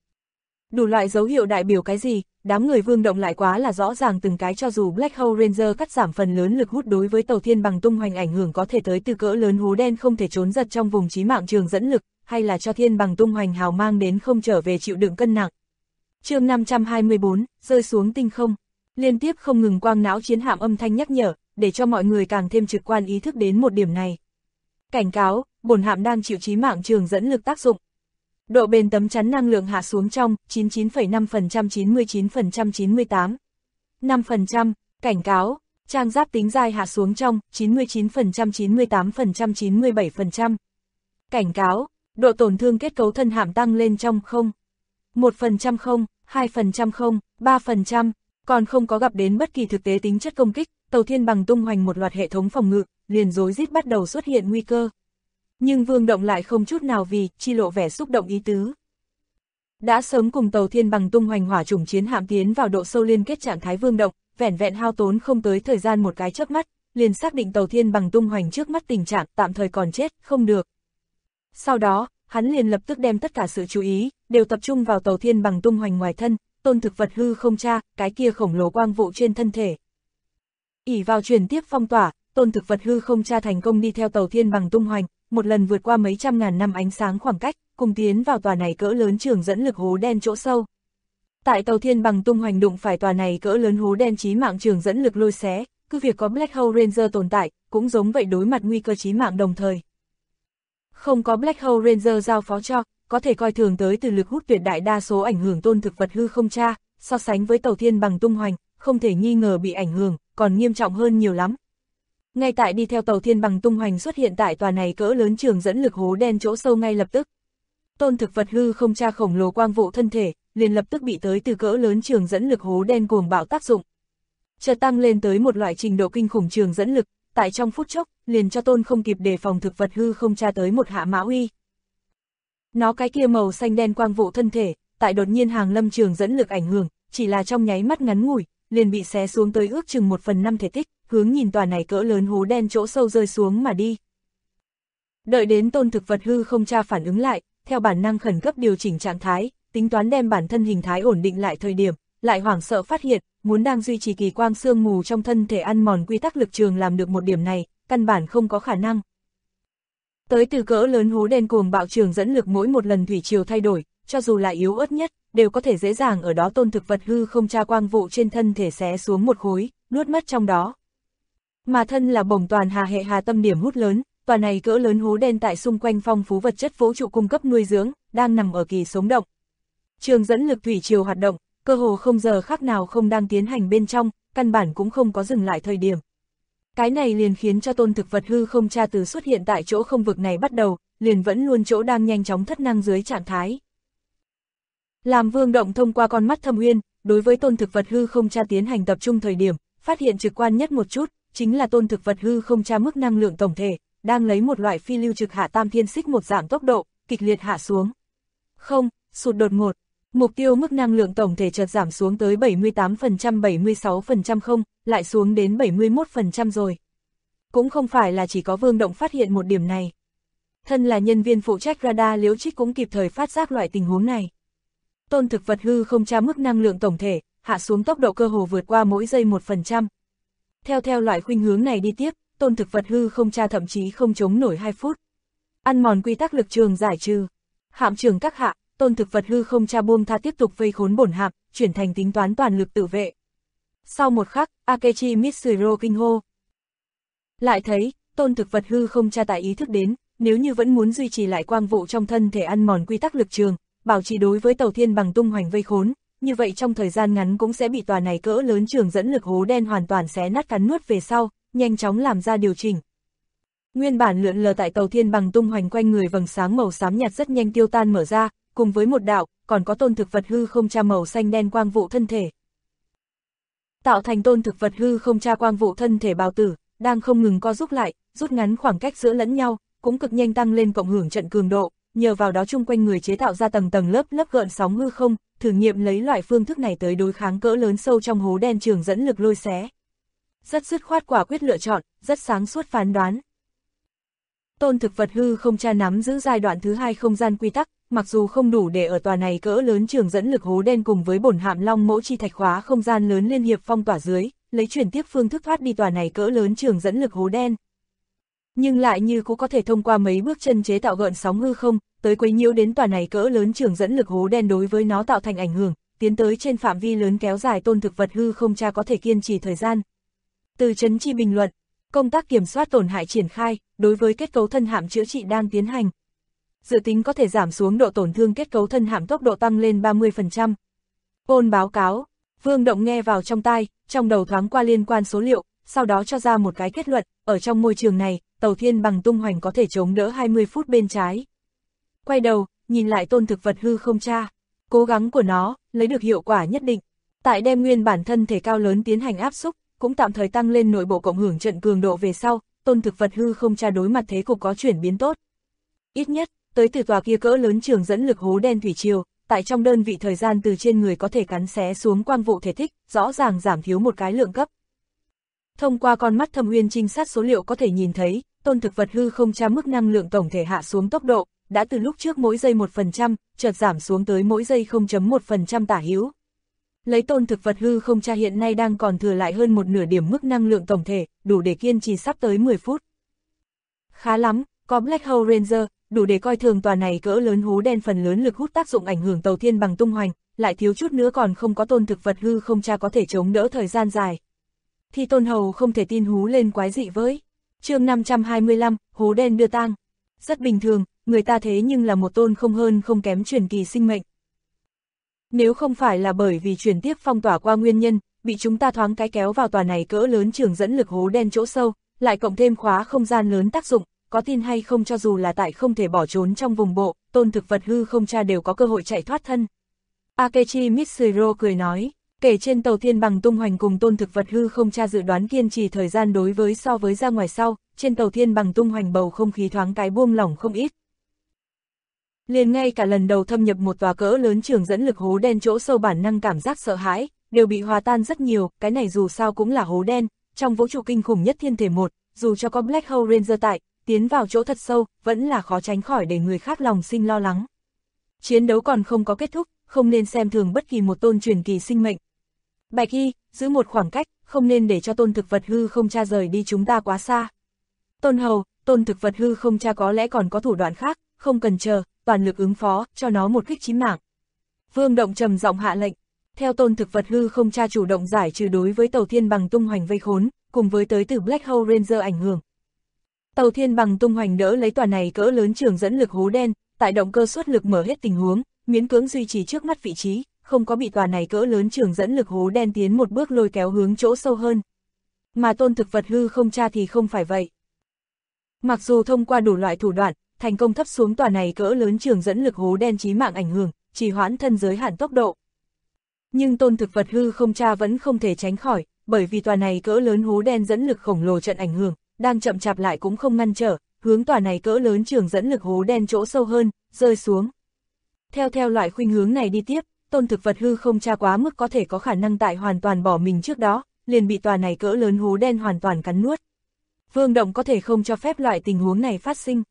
Đủ loại dấu hiệu đại biểu cái gì, đám người Vương Động lại quá là rõ ràng từng cái, cho dù Black Hole Ranger cắt giảm phần lớn lực hút đối với tàu Thiên Bằng tung hoành ảnh hưởng có thể tới từ cỡ lớn hố đen không thể trốn giật trong vùng chí mạng trường dẫn lực, hay là cho Thiên Bằng tung hoành hào mang đến không trở về chịu đựng cân nặng. Chương 524, rơi xuống tinh không. Liên tiếp không ngừng quang não chiến hạm âm thanh nhắc nhở, để cho mọi người càng thêm trực quan ý thức đến một điểm này. Cảnh cáo, bổn hạm đang chịu chí mạng trường dẫn lực tác dụng. Độ bền tấm chắn năng lượng hạ xuống trong 99,5%, 99%, 98. 5%, cảnh cáo, trang giáp tính dai hạ xuống trong 99%, 98%, 97%. Cảnh cáo, độ tổn thương kết cấu thân hạm tăng lên trong 0. 1% không, 2% không, 3%, còn không có gặp đến bất kỳ thực tế tính chất công kích, tàu Thiên Bằng tung hoành một loạt hệ thống phòng ngự, liền rối rít bắt đầu xuất hiện nguy cơ. Nhưng Vương Động lại không chút nào vì, chi lộ vẻ xúc động ý tứ. Đã sớm cùng tàu Thiên Bằng tung hoành hỏa chủng chiến hạm tiến vào độ sâu liên kết trạng thái Vương Động, vẻn vẹn hao tốn không tới thời gian một cái chớp mắt, liền xác định tàu Thiên Bằng tung hoành trước mắt tình trạng tạm thời còn chết, không được. Sau đó, hắn liền lập tức đem tất cả sự chú ý, đều tập trung vào tàu Thiên Bằng tung hoành ngoài thân, tôn thực vật hư không tra, cái kia khổng lồ quang vụ trên thân thể. Ỷ vào truyền tiếp phong tỏa, tôn thực vật hư không tra thành công đi theo tàu Thiên Bằng tung hoành, một lần vượt qua mấy trăm ngàn năm ánh sáng khoảng cách, cùng tiến vào tòa này cỡ lớn trường dẫn lực hố đen chỗ sâu. Tại tàu Thiên Bằng tung hoành đụng phải tòa này cỡ lớn hố đen chí mạng trường dẫn lực lôi xé, cứ việc có Black Hole Ranger tồn tại, cũng giống vậy đối mặt nguy cơ chí mạng đồng thời. Không có Black Hole Ranger giao phó cho, có thể coi thường tới từ lực hút tuyệt đại đa số ảnh hưởng tôn thực vật hư không tra, so sánh với tàu Thiên Bằng tung hoành, không thể nghi ngờ bị ảnh hưởng, còn nghiêm trọng hơn nhiều lắm. Ngay tại đi theo tàu Thiên Bằng tung hoành xuất hiện tại tòa này cỡ lớn trường dẫn lực hố đen chỗ sâu ngay lập tức. Tôn thực vật hư không tra khổng lồ quang vụ thân thể, liền lập tức bị tới từ cỡ lớn trường dẫn lực hố đen cuồng bạo tác dụng. Chợt tăng lên tới một loại trình độ kinh khủng trường dẫn lực, tại trong phút chốc, liền cho Tôn không kịp đề phòng thực vật hư không tra tới một hạ mã uy. Nó cái kia màu xanh đen quang vụ thân thể, tại đột nhiên hàng lâm trường dẫn lực ảnh hưởng, chỉ là trong nháy mắt ngắn ngủi, liền bị xé xuống tới ước chừng 1/5 thể tích, hướng nhìn tòa này cỡ lớn hố đen chỗ sâu rơi xuống mà đi. Đợi đến tôn thực vật hư không tra phản ứng lại, theo bản năng khẩn cấp điều chỉnh trạng thái, tính toán đem bản thân hình thái ổn định lại thời điểm, lại hoảng sợ phát hiện, muốn đang duy trì kỳ quang sương mù trong thân thể ăn mòn quy tắc lực trường làm được một điểm này, căn bản không có khả năng. Tới từ cỡ lớn hố đen cuồng bạo trường dẫn lực mỗi một lần thủy triều thay đổi, cho dù là yếu ớt nhất, đều có thể dễ dàng ở đó tôn thực vật hư không tra quang vụ trên thân thể xé xuống một khối, nuốt mất trong đó. Mà thân là bổng toàn hà hệ hà tâm điểm hút lớn, tòa này cỡ lớn hố đen tại xung quanh phong phú vật chất vũ trụ cung cấp nuôi dưỡng, đang nằm ở kỳ sống động. Trường dẫn lực thủy triều hoạt động, cơ hồ không giờ khác nào không đang tiến hành bên trong, căn bản cũng không có dừng lại thời điểm. Cái này liền khiến cho tôn thực vật hư không tra từ xuất hiện tại chỗ không vực này bắt đầu, liền vẫn luôn chỗ đang nhanh chóng thất năng dưới trạng thái. Làm Vương Động thông qua con mắt thâm uyên, đối với tôn thực vật hư không tra tiến hành tập trung thời điểm, phát hiện trực quan nhất một chút, chính là tôn thực vật hư không tra mức năng lượng tổng thể, đang lấy một loại phi lưu trực hạ tam thiên xích một giảm tốc độ, kịch liệt hạ xuống. Không, sụt đột ngột. Mục tiêu mức năng lượng tổng thể chợt giảm xuống tới 78%, 76% không, lại xuống đến 71% rồi. Cũng không phải là chỉ có Vương Động phát hiện một điểm này. Thân là nhân viên phụ trách radar Liễu Trích cũng kịp thời phát giác loại tình huống này. Tôn thực vật hư không tra mức năng lượng tổng thể, hạ xuống tốc độ cơ hồ vượt qua mỗi giây 1%. Theo loại khuynh hướng này đi tiếp, tôn thực vật hư không tra thậm chí không chống nổi 2 phút. Ăn mòn quy tắc lực trường giải trừ. Hạm trưởng các hạ, tôn thực vật hư không tra buông tha tiếp tục vây khốn bổn hạm, chuyển thành tính toán toàn lực tự vệ. Sau một khắc, Akechi Mitsuro kinh hô. Lại thấy, tôn thực vật hư không tra tại ý thức đến, nếu như vẫn muốn duy trì lại quang vụ trong thân thể ăn mòn quy tắc lực trường, bảo trì đối với tàu thiên bằng tung hoành vây khốn, như vậy trong thời gian ngắn cũng sẽ bị tòa này cỡ lớn trường dẫn lực hố đen hoàn toàn xé nát cắn nuốt về sau, nhanh chóng làm ra điều chỉnh. Nguyên bản lượn lờ tại tàu thiên bằng tung hoành quanh người vầng sáng màu xám nhạt rất nhanh tiêu tan mở ra, cùng với một đạo, còn có tôn thực vật hư không tra màu xanh đen quang vụ thân thể. Tạo thành tôn thực vật hư không tra quang vụ thân thể bào tử, đang không ngừng co rút lại, rút ngắn khoảng cách giữa lẫn nhau, cũng cực nhanh tăng lên cộng hưởng trận cường độ, nhờ vào đó chung quanh người chế tạo ra tầng tầng lớp lớp gợn sóng hư không, thử nghiệm lấy loại phương thức này tới đối kháng cỡ lớn sâu trong hố đen trường dẫn lực lôi xé. Rất dứt khoát quả quyết lựa chọn, rất sáng suốt phán đoán. Tôn thực vật hư không tra nắm giữ giai đoạn thứ 2 không gian quy tắc, mặc dù không đủ để ở tòa này cỡ lớn trường dẫn lực hố đen cùng với bổn hạm long mẫu chi thạch khóa không gian lớn liên hiệp phong tỏa dưới, lấy chuyển tiếp phương thức thoát đi tòa này cỡ lớn trường dẫn lực hố đen. Nhưng lại như cũng có thể thông qua mấy bước chân chế tạo gợn sóng hư không, tới quấy nhiễu đến tòa này cỡ lớn trường dẫn lực hố đen đối với nó tạo thành ảnh hưởng, tiến tới trên phạm vi lớn kéo dài tôn thực vật hư không tra có thể kiên trì thời gian. Từ Trấn Chi bình luận, công tác kiểm soát tổn hại triển khai, đối với kết cấu thân hạm chữa trị đang tiến hành. Dự tính có thể giảm xuống độ tổn thương kết cấu thân hạm tốc độ tăng lên 30%. Ôn báo cáo, Vương Động nghe vào trong tai, trong đầu thoáng qua liên quan số liệu, sau đó cho ra một cái kết luận, ở trong môi trường này, tàu thiên bằng tung hoành có thể chống đỡ 20 phút bên trái. Quay đầu, nhìn lại tôn thực vật hư không tra, cố gắng của nó, lấy được hiệu quả nhất định. Tại đem nguyên bản thân thể cao lớn tiến hành áp xúc, cũng tạm thời tăng lên nội bộ cộng hưởng trận cường độ về sau, tôn thực vật hư không tra đối mặt thế cục có chuyển biến tốt. Ít nhất, tới từ tòa kia cỡ lớn trường dẫn lực hố đen thủy triều, tại trong đơn vị thời gian từ trên người có thể cắn xé xuống quang vụ thể tích, rõ ràng giảm thiếu một cái lượng cấp. Thông qua con mắt thâm uyên trinh sát số liệu có thể nhìn thấy, tôn thực vật hư không tra mức năng lượng tổng thể hạ xuống tốc độ, đã từ lúc trước mỗi giây 1%, chợt giảm xuống tới mỗi giây 0.1% tả hữu. Lấy tôn thực vật hư không tra hiện nay đang còn thừa lại hơn một nửa điểm mức năng lượng tổng thể, đủ để kiên trì sắp tới 10 phút. Khá lắm, có Black Hole Ranger, đủ để coi thường tòa này cỡ lớn hố đen phần lớn lực hút tác dụng ảnh hưởng tàu thiên bằng tung hoành, lại thiếu chút nữa còn không có tôn thực vật hư không tra có thể chống đỡ thời gian dài. Thì Tôn Hầu không thể tin hú lên quái dị với. Chương 525, hố đen đưa tang. Rất bình thường, người ta thế nhưng là một tôn không hơn không kém truyền kỳ sinh mệnh. Nếu không phải là bởi vì chuyển tiếp phong tỏa qua nguyên nhân, bị chúng ta thoáng cái kéo vào tòa này cỡ lớn trường dẫn lực hố đen chỗ sâu, lại cộng thêm khóa không gian lớn tác dụng, có tin hay không cho dù là tại không thể bỏ trốn trong vùng bộ, tôn thực vật hư không tra đều có cơ hội chạy thoát thân. Akechi Mitsuro cười nói, kể trên tàu thiên bằng tung hoành cùng tôn thực vật hư không tra dự đoán kiên trì thời gian đối với so với ra ngoài sau, trên tàu thiên bằng tung hoành bầu không khí thoáng cái buông lỏng không ít. Liền ngay cả lần đầu thâm nhập một tòa cỡ lớn trường dẫn lực hố đen chỗ sâu bản năng cảm giác sợ hãi, đều bị hòa tan rất nhiều, cái này dù sao cũng là hố đen, trong vũ trụ kinh khủng nhất thiên thể một, dù cho có Black Hole Ranger tại, tiến vào chỗ thật sâu, vẫn là khó tránh khỏi để người khác lòng sinh lo lắng. Chiến đấu còn không có kết thúc, không nên xem thường bất kỳ một tôn truyền kỳ sinh mệnh. Bạch Y, giữ một khoảng cách, không nên để cho tôn thực vật hư không cha rời đi chúng ta quá xa. Tôn Hầu, tôn thực vật hư không cha có lẽ còn có thủ đoạn khác, không cần chờ, toàn lực ứng phó, cho nó một kích chí mạng. Vương Động trầm giọng hạ lệnh, theo tôn thực vật hư không cha chủ động giải trừ đối với tàu thiên bằng tung hoành vây khốn, cùng với tới từ Black Hole Ranger ảnh hưởng. Tàu thiên bằng tung hoành đỡ lấy tòa này cỡ lớn trường dẫn lực hố đen, tại động cơ suất lực mở hết tình huống, miễn cưỡng duy trì trước mắt vị trí, không có bị tòa này cỡ lớn trường dẫn lực hố đen tiến một bước lôi kéo hướng chỗ sâu hơn. Mà tôn thực vật hư không cha thì không phải vậy. Mặc dù thông qua đủ loại thủ đoạn, thành công thấp xuống tòa này cỡ lớn trường dẫn lực hố đen chí mạng ảnh hưởng, trì hoãn thân giới hạn tốc độ. Nhưng tôn thực vật hư không cha vẫn không thể tránh khỏi, bởi vì tòa này cỡ lớn hố đen dẫn lực khổng lồ trận ảnh hưởng, đang chậm chạp lại cũng không ngăn trở, hướng tòa này cỡ lớn trường dẫn lực hố đen chỗ sâu hơn, rơi xuống. Theo loại khuynh hướng này đi tiếp, tôn thực vật hư không cha quá mức có thể có khả năng tại hoàn toàn bỏ mình trước đó, liền bị tòa này cỡ lớn hố đen hoàn toàn cắn nuốt. Vương Động có thể không cho phép loại tình huống này phát sinh.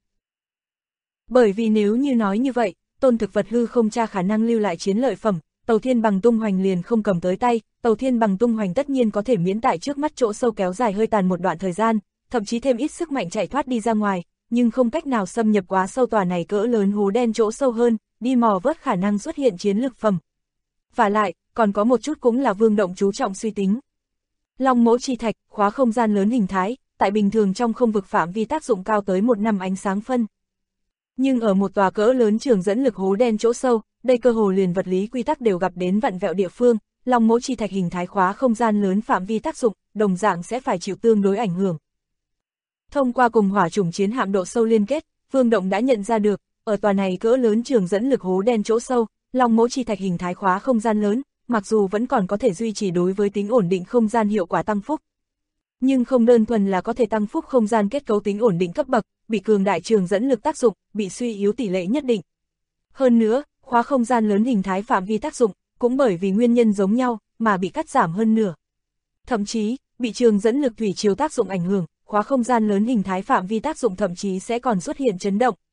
Bởi vì nếu như nói như vậy, tôn thực vật hư không cha khả năng lưu lại chiến lợi phẩm, tàu thiên bằng tung hoành liền không cầm tới tay, tàu thiên bằng tung hoành tất nhiên có thể miễn tại trước mắt chỗ sâu kéo dài hơi tàn một đoạn thời gian, thậm chí thêm ít sức mạnh chạy thoát đi ra ngoài, nhưng không cách nào xâm nhập quá sâu tòa này cỡ lớn hố đen chỗ sâu hơn, đi mò vớt khả năng xuất hiện chiến lực phẩm. Và lại, còn có một chút cũng là Vương Động chú trọng suy tính. Long mẫu chi thạch, khóa không gian lớn hình thái, tại bình thường trong không vực phạm vi tác dụng cao tới 1 năm ánh sáng phân. Nhưng ở một tòa cỡ lớn trường dẫn lực hố đen chỗ sâu, đây cơ hồ liền vật lý quy tắc đều gặp đến vặn vẹo địa phương, long mẫu chi thạch hình thái khóa không gian lớn phạm vi tác dụng, đồng dạng sẽ phải chịu tương đối ảnh hưởng. Thông qua cùng hỏa chủng chiến hạm độ sâu liên kết, Vương Động đã nhận ra được, ở tòa này cỡ lớn trường dẫn lực hố đen chỗ sâu, long mẫu chi thạch hình thái khóa không gian lớn, mặc dù vẫn còn có thể duy trì đối với tính ổn định không gian hiệu quả tăng phúc. Nhưng không đơn thuần là có thể tăng phúc không gian kết cấu tính ổn định cấp bậc, bị cường đại trường dẫn lực tác dụng, bị suy yếu tỷ lệ nhất định. Hơn nữa, khóa không gian lớn hình thái phạm vi tác dụng, cũng bởi vì nguyên nhân giống nhau, mà bị cắt giảm hơn nửa. Thậm chí, bị trường dẫn lực thủy chiều tác dụng ảnh hưởng, khóa không gian lớn hình thái phạm vi tác dụng thậm chí sẽ còn xuất hiện chấn động.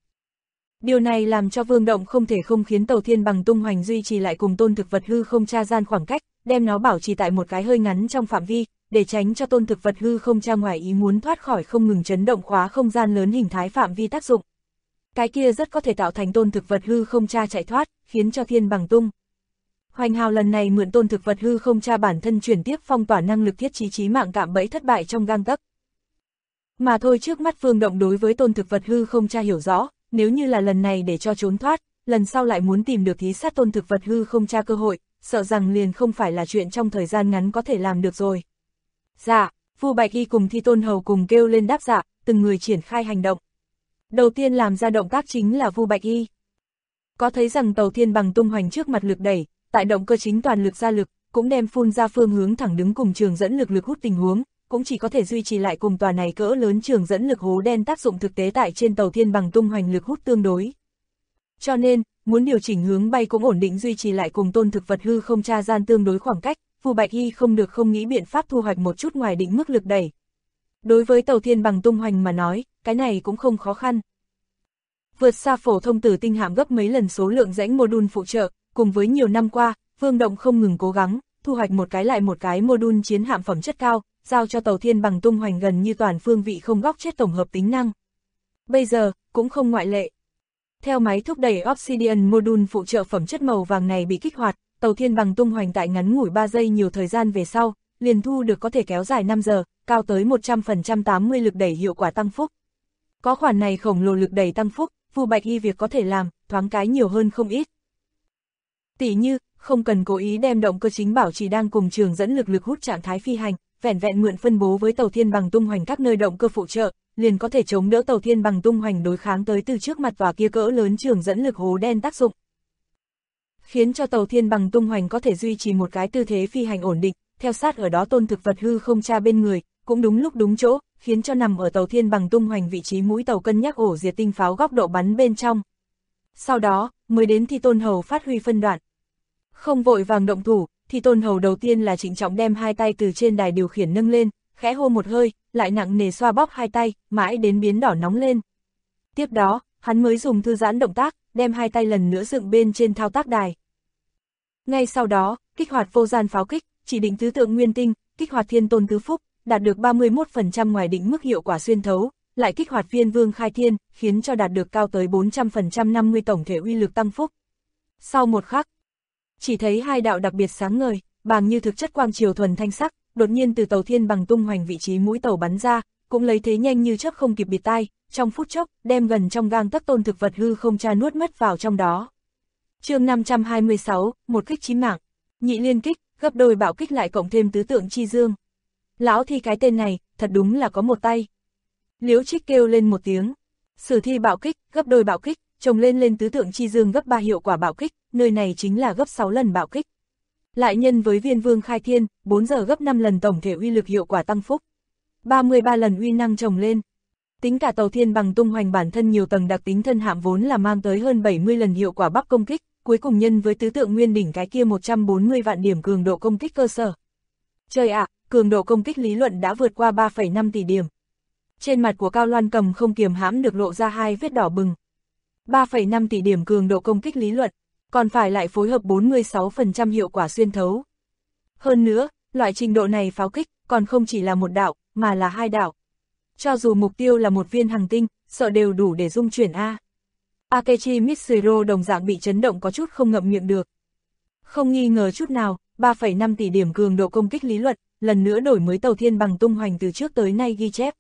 Điều này làm cho Vương Động không thể không khiến tàu thiên bằng tung hoành duy trì lại cùng tôn thực vật hư không cha gian khoảng cách, đem nó bảo trì tại một cái hơi ngắn trong phạm vi, để tránh cho tôn thực vật hư không cha ngoài ý muốn thoát khỏi không ngừng chấn động khóa không gian lớn hình thái phạm vi tác dụng. Cái kia rất có thể tạo thành tôn thực vật hư không cha chạy thoát, khiến cho thiên bằng tung hoành hào lần này mượn tôn thực vật hư không cha bản thân chuyển tiếp phong tỏa năng lực thiết trí chí mạng cạm bẫy thất bại trong gang tấc. Mà thôi trước mắt Vương Động đối với tôn thực vật hư không cha hiểu rõ, nếu như là lần này để cho trốn thoát, lần sau lại muốn tìm được thí sát tôn thực vật hư không cha cơ hội, sợ rằng liền không phải là chuyện trong thời gian ngắn có thể làm được rồi. Dạ, Vu Bạch Y cùng Thi Tôn Hầu cùng kêu lên đáp dạ, từng người triển khai hành động. Đầu tiên làm ra động tác chính là Vu Bạch Y. Có thấy rằng tàu thiên bằng tung hoành trước mặt lực đẩy, tại động cơ chính toàn lực ra lực, cũng đem phun ra phương hướng thẳng đứng cùng trường dẫn lực hút tình huống, cũng chỉ có thể duy trì lại cùng tòa này cỡ lớn trường dẫn lực hố đen tác dụng thực tế tại trên tàu thiên bằng tung hoành lực hút tương đối. Cho nên, muốn điều chỉnh hướng bay cũng ổn định duy trì lại cùng tôn thực vật hư không cha gian tương đối khoảng cách, Vu Bạch Y không được không nghĩ biện pháp thu hoạch một chút ngoài định mức lực đẩy. Đối với tàu thiên bằng tung hoành mà nói, cái này cũng không khó khăn. Vượt xa phổ thông tử tinh hạm gấp mấy lần số lượng rãnh mô-đun phụ trợ, cùng với nhiều năm qua, Vương Động không ngừng cố gắng, thu hoạch một cái lại một cái mô-đun chiến hạm phẩm chất cao, giao cho tàu thiên bằng tung hoành gần như toàn phương vị không góc chết tổng hợp tính năng. Bây giờ, cũng không ngoại lệ. Theo máy thúc đẩy Obsidian mô-đun phụ trợ phẩm chất màu vàng này bị kích hoạt, tàu thiên bằng tung hoành tại ngắn ngủi 3 giây nhiều thời gian về sau, liền thu được có thể kéo dài 5 giờ, cao tới 100% 80 lực đẩy hiệu quả tăng phúc. Có khoản này khổng lồ lực đẩy tăng phúc, Vu Bạch Y việc có thể làm, thoáng cái nhiều hơn không ít. Tỉ như, không cần cố ý đem động cơ chính bảo trì đang cùng trường dẫn lực hút trạng thái phi hành, vẻn vẹn mượn phân bố với tàu thiên bằng tung hoành các nơi động cơ phụ trợ, liền có thể chống đỡ tàu thiên bằng tung hoành đối kháng tới từ trước mặt tòa kia cỡ lớn trường dẫn lực hố đen tác dụng. Khiến cho tàu thiên bằng tung hoành có thể duy trì một cái tư thế phi hành ổn định, theo sát ở đó tôn thực vật hư không cha bên người, cũng đúng lúc đúng chỗ, khiến cho nằm ở tàu thiên bằng tung hoành vị trí mũi tàu cân nhắc ổ diệt tinh pháo góc độ bắn bên trong. Sau đó, mới đến Thi Tôn Hầu phát huy phân đoạn. Không vội vàng động thủ, Thi Tôn Hầu đầu tiên là trịnh trọng đem hai tay từ trên đài điều khiển nâng lên, khẽ hô một hơi, lại nặng nề xoa bóp hai tay, mãi đến biến đỏ nóng lên. Tiếp đó, hắn mới dùng thư giãn động tác, đem hai tay lần nữa dựng bên trên thao tác đài. Ngay sau đó, kích hoạt vô gian pháo kích, chỉ định tứ tượng nguyên tinh, kích hoạt thiên tôn tứ phúc, đạt được 31% ngoài định mức hiệu quả xuyên thấu, lại kích hoạt viên vương khai thiên, khiến cho đạt được cao tới 400% 50 tổng thể uy lực tăng phúc. Sau một khắc, chỉ thấy hai đạo đặc biệt sáng ngời, bàng như thực chất quang triều thuần thanh sắc, đột nhiên từ tàu thiên bằng tung hoành vị trí mũi tàu bắn ra, cũng lấy thế nhanh như chớp không kịp bịt tai, trong phút chốc, đem gần trong gang tấc tôn thực vật hư không tra nuốt mất vào trong đó. Chương 526, một kích chí mạng, nhị liên kích, gấp đôi bạo kích lại cộng thêm tứ tượng chi dương. Lão Thi cái tên này, thật đúng là có một tay. Liễu Trích kêu lên một tiếng. Sử Thi bạo kích, gấp đôi bạo kích, chồng lên tứ tượng chi dương gấp 3 hiệu quả bạo kích, nơi này chính là gấp 6 lần bạo kích. Lại nhân với viên vương khai thiên, 4 giờ gấp 5 lần tổng thể uy lực hiệu quả tăng phúc. 33 lần uy năng chồng lên. Tính cả tàu thiên bằng tung hoành bản thân nhiều tầng đặc tính thân hạm vốn là mang tới hơn 70 lần hiệu quả bắp công kích, cuối cùng nhân với tứ tượng nguyên đỉnh cái kia 140 vạn điểm cường độ công kích cơ sở. Trời ạ, cường độ công kích lý luận đã vượt qua 3,5 tỷ điểm. Trên mặt của Cao Loan Cầm không kiềm hãm được lộ ra hai vết đỏ bừng. 3,5 tỷ điểm cường độ công kích lý luận, còn phải lại phối hợp 46% hiệu quả xuyên thấu. Hơn nữa, loại trình độ này pháo kích còn không chỉ là một đạo, mà là hai đạo. Cho dù mục tiêu là một viên hành tinh, sợ đều đủ để dung chuyển A. Akechi Mitsuhiro đồng dạng bị chấn động có chút không ngậm miệng được. Không nghi ngờ chút nào, 3,5 tỷ điểm cường độ công kích lý luận, lần nữa đổi mới tàu thiên bằng tung hoành từ trước tới nay ghi chép.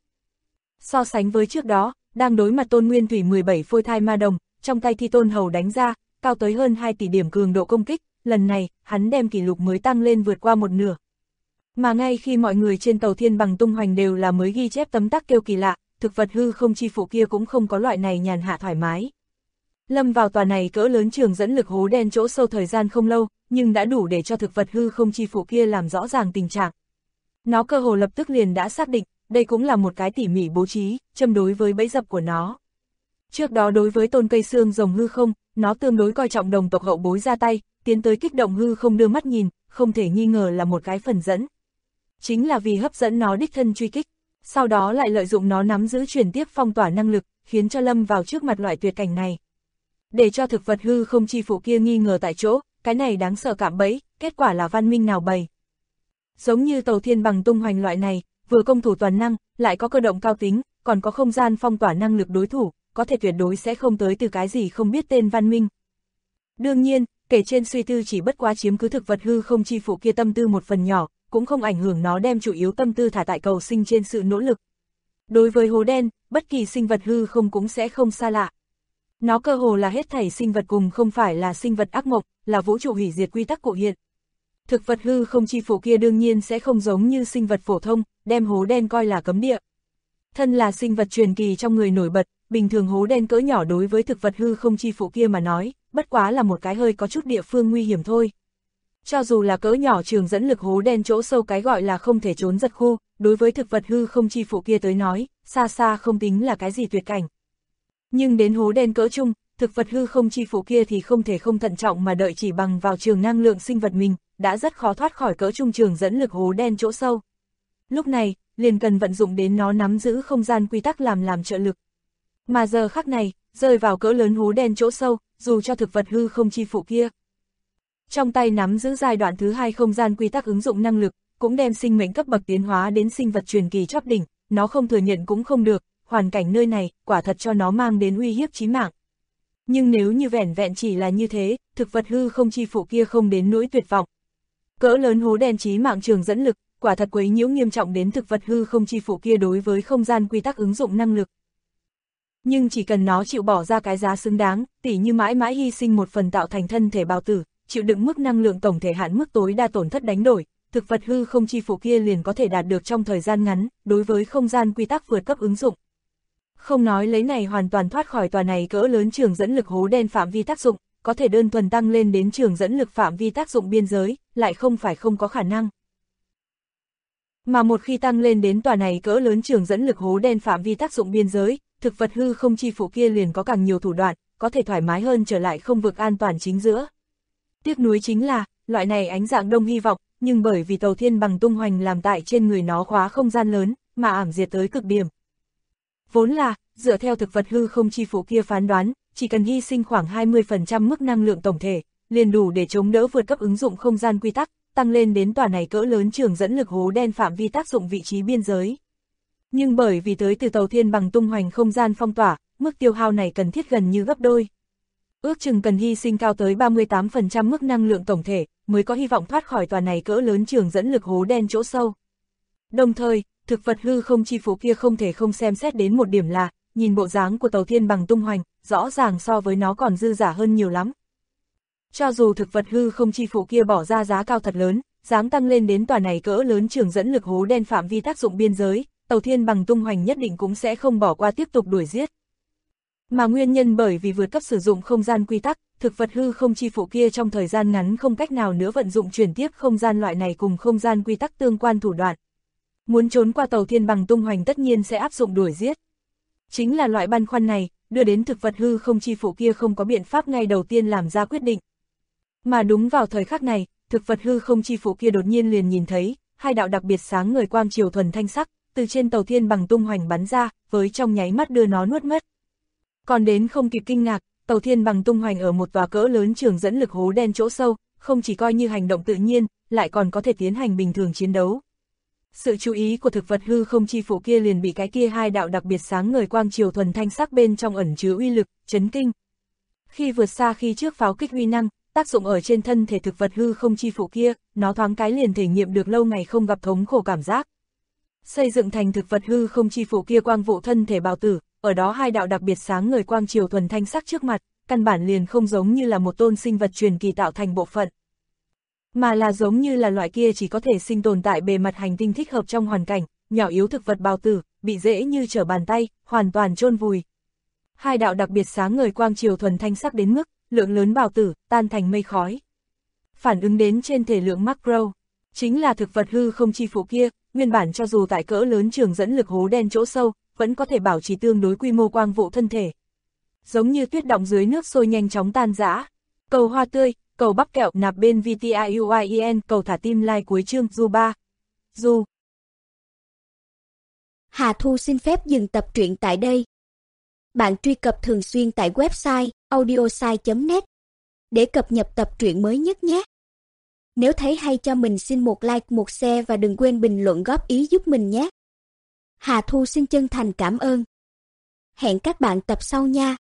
So sánh với trước đó, đang đối mặt Tôn Nguyên Thủy 17 phôi thai ma đồng, trong tay Thi Tôn Hầu đánh ra, cao tới hơn 2 tỷ điểm cường độ công kích, lần này, hắn đem kỷ lục mới tăng lên vượt qua một nửa. Mà ngay khi mọi người trên tàu thiên bằng tung hoành đều là mới ghi chép tấm tắc kêu kỳ lạ, thực vật hư không chi phủ kia cũng không có loại này nhàn hạ thoải mái. Lâm vào tòa này cỡ lớn trường dẫn lực hố đen chỗ sâu thời gian không lâu, nhưng đã đủ để cho thực vật hư không chi phủ kia làm rõ ràng tình trạng. Nó cơ hồ lập tức liền đã xác định, đây cũng là một cái tỉ mỉ bố trí, châm đối với bẫy dập của nó. Trước đó đối với tôn cây xương rồng hư không, nó tương đối coi trọng đồng tộc hậu bối ra tay, tiến tới kích động hư không đưa mắt nhìn, không thể nghi ngờ là một cái phần dẫn. Chính là vì hấp dẫn nó đích thân truy kích, sau đó lại lợi dụng nó nắm giữ truyền tiếp phong tỏa năng lực, khiến cho Lâm vào trước mặt loại tuyệt cảnh này. Để cho thực vật hư không chi phủ kia nghi ngờ tại chỗ, cái này đáng sợ cạm bẫy, kết quả là văn minh nào bày. Giống như tàu thiên bằng tung hoành loại này, vừa công thủ toàn năng, lại có cơ động cao tính, còn có không gian phong tỏa năng lực đối thủ, có thể tuyệt đối sẽ không tới từ cái gì không biết tên văn minh. Đương nhiên, kể trên suy tư chỉ bất quá chiếm cứ thực vật hư không chi phủ kia tâm tư một phần nhỏ, cũng không ảnh hưởng nó đem chủ yếu tâm tư thả tại cầu sinh trên sự nỗ lực. Đối với hố đen, bất kỳ sinh vật hư không cũng sẽ không xa lạ. Nó cơ hồ là hết thảy sinh vật cùng không phải là sinh vật ác mộng, là vũ trụ hủy diệt quy tắc cụ hiện. Thực vật hư không chi phủ kia đương nhiên sẽ không giống như sinh vật phổ thông, đem hố đen coi là cấm địa. Thân là sinh vật truyền kỳ trong người nổi bật, bình thường hố đen cỡ nhỏ đối với thực vật hư không chi phủ kia mà nói, bất quá là một cái hơi có chút địa phương nguy hiểm thôi. Cho dù là cỡ nhỏ trường dẫn lực hố đen chỗ sâu cái gọi là không thể trốn giật khu, đối với thực vật hư không chi phủ kia tới nói, xa xa không tính là cái gì tuyệt cảnh. Nhưng đến hố đen cỡ chung, thực vật hư không chi phủ kia thì không thể không thận trọng mà đợi chỉ bằng vào trường năng lượng sinh vật mình, đã rất khó thoát khỏi cỡ trung trường dẫn lực hố đen chỗ sâu. Lúc này, liền cần vận dụng đến nó nắm giữ không gian quy tắc làm trợ lực. Mà giờ khắc này, rơi vào cỡ lớn hố đen chỗ sâu, dù cho thực vật hư không chi phủ kia. Trong tay nắm giữ giai đoạn thứ 2 không gian quy tắc ứng dụng năng lực, cũng đem sinh mệnh cấp bậc tiến hóa đến sinh vật truyền kỳ chóp đỉnh, nó không thừa nhận cũng không được, hoàn cảnh nơi này, quả thật cho nó mang đến uy hiếp chí mạng. Nhưng nếu như vẻn vẹn chỉ là như thế, thực vật hư không chi phủ kia không đến nỗi tuyệt vọng. Cỡ lớn hố đen chí mạng trường dẫn lực, quả thật quấy nhiễu nghiêm trọng đến thực vật hư không chi phủ kia đối với không gian quy tắc ứng dụng năng lực. Nhưng chỉ cần nó chịu bỏ ra cái giá xứng đáng, tỉ như mãi mãi hy sinh một phần tạo thành thân thể bào tử, chịu đựng mức năng lượng tổng thể hạn mức tối đa tổn thất đánh đổi, thực vật hư không chi phủ kia liền có thể đạt được trong thời gian ngắn, đối với không gian quy tắc vượt cấp ứng dụng. Không nói lấy này hoàn toàn thoát khỏi tòa này cỡ lớn trường dẫn lực hố đen phạm vi tác dụng, có thể đơn thuần tăng lên đến trường dẫn lực phạm vi tác dụng biên giới, lại không phải không có khả năng. Mà một khi tăng lên đến tòa này cỡ lớn trường dẫn lực hố đen phạm vi tác dụng biên giới, thực vật hư không chi phủ kia liền có càng nhiều thủ đoạn, có thể thoải mái hơn trở lại không vực an toàn chính giữa. Tiếc nuối chính là, loại này ánh dạng đông hy vọng, nhưng bởi vì tàu thiên bằng tung hoành làm tại trên người nó khóa không gian lớn, mà ảm diệt tới cực điểm. Vốn là, dựa theo thực vật hư không chi phủ kia phán đoán, chỉ cần hy sinh khoảng 20% mức năng lượng tổng thể, liền đủ để chống đỡ vượt cấp ứng dụng không gian quy tắc, tăng lên đến tòa này cỡ lớn trường dẫn lực hố đen phạm vi tác dụng vị trí biên giới. Nhưng bởi vì tới từ tàu thiên bằng tung hoành không gian phong tỏa, mức tiêu hao này cần thiết gần như gấp đôi. Ước chừng cần hy sinh cao tới 38% mức năng lượng tổng thể, mới có hy vọng thoát khỏi tòa này cỡ lớn trường dẫn lực hố đen chỗ sâu. Đồng thời, thực vật hư không chi phủ kia không thể không xem xét đến một điểm là, nhìn bộ dáng của tàu thiên bằng tung hoành, rõ ràng so với nó còn dư giả hơn nhiều lắm. Cho dù thực vật hư không chi phủ kia bỏ ra giá cao thật lớn, dám tăng lên đến tòa này cỡ lớn trường dẫn lực hố đen phạm vi tác dụng biên giới, tàu thiên bằng tung hoành nhất định cũng sẽ không bỏ qua tiếp tục đuổi giết. Mà nguyên nhân bởi vì vượt cấp sử dụng không gian quy tắc, thực vật hư không chi phủ kia trong thời gian ngắn không cách nào nữa vận dụng chuyển tiếp không gian loại này cùng không gian quy tắc tương quan thủ đoạn. Muốn trốn qua tàu thiên bằng tung hoành tất nhiên sẽ áp dụng đuổi giết. Chính là loại băn khoăn này, đưa đến thực vật hư không chi phủ kia không có biện pháp ngay đầu tiên làm ra quyết định. Mà đúng vào thời khắc này, thực vật hư không chi phủ kia đột nhiên liền nhìn thấy, hai đạo đặc biệt sáng ngời quang chiều thuần thanh sắc, từ trên tàu thiên bằng tung hoành bắn ra, với trong nháy mắt đưa nó nuốt mất. Còn đến không kịp kinh ngạc, tàu thiên bằng tung hoành ở một tòa cỡ lớn trường dẫn lực hố đen chỗ sâu, không chỉ coi như hành động tự nhiên, lại còn có thể tiến hành bình thường chiến đấu. Sự chú ý của thực vật hư không chi phủ kia liền bị cái kia hai đạo đặc biệt sáng ngời quang chiều thuần thanh sắc bên trong ẩn chứa uy lực, chấn kinh. Khi vượt xa khi trước pháo kích uy năng, tác dụng ở trên thân thể thực vật hư không chi phủ kia, nó thoáng cái liền thể nghiệm được lâu ngày không gặp thống khổ cảm giác. Xây dựng thành thực vật hư không chi phủ kia quang vụ thân thể bào tử, ở đó hai đạo đặc biệt sáng ngời quang chiều thuần thanh sắc trước mặt, căn bản liền không giống như là một tôn sinh vật truyền kỳ tạo thành bộ phận, mà là giống như là loại kia chỉ có thể sinh tồn tại bề mặt hành tinh thích hợp trong hoàn cảnh, nhỏ yếu thực vật bào tử, bị dễ như trở bàn tay, hoàn toàn chôn vùi. Hai đạo đặc biệt sáng ngời quang chiều thuần thanh sắc đến mức, lượng lớn bào tử, tan thành mây khói. Phản ứng đến trên thể lượng macro, chính là thực vật hư không chi phủ kia, nguyên bản cho dù tại cỡ lớn trường dẫn lực hố đen chỗ sâu, vẫn có thể bảo trì tương đối quy mô quang vụ thân thể. Giống như tuyết động dưới nước sôi nhanh chóng tan rã. Cầu hoa tươi, cầu bắp kẹo nạp bên VTIUIEN, cầu thả tim like cuối chương Du 3. Du. Hà Thu xin phép dừng tập truyện tại đây. Bạn truy cập thường xuyên tại website audiosai.net để cập nhật tập truyện mới nhất nhé. Nếu thấy hay cho mình xin một like, một share và đừng quên bình luận góp ý giúp mình nhé. Hà Thu xin chân thành cảm ơn. Hẹn các bạn tập sau nha.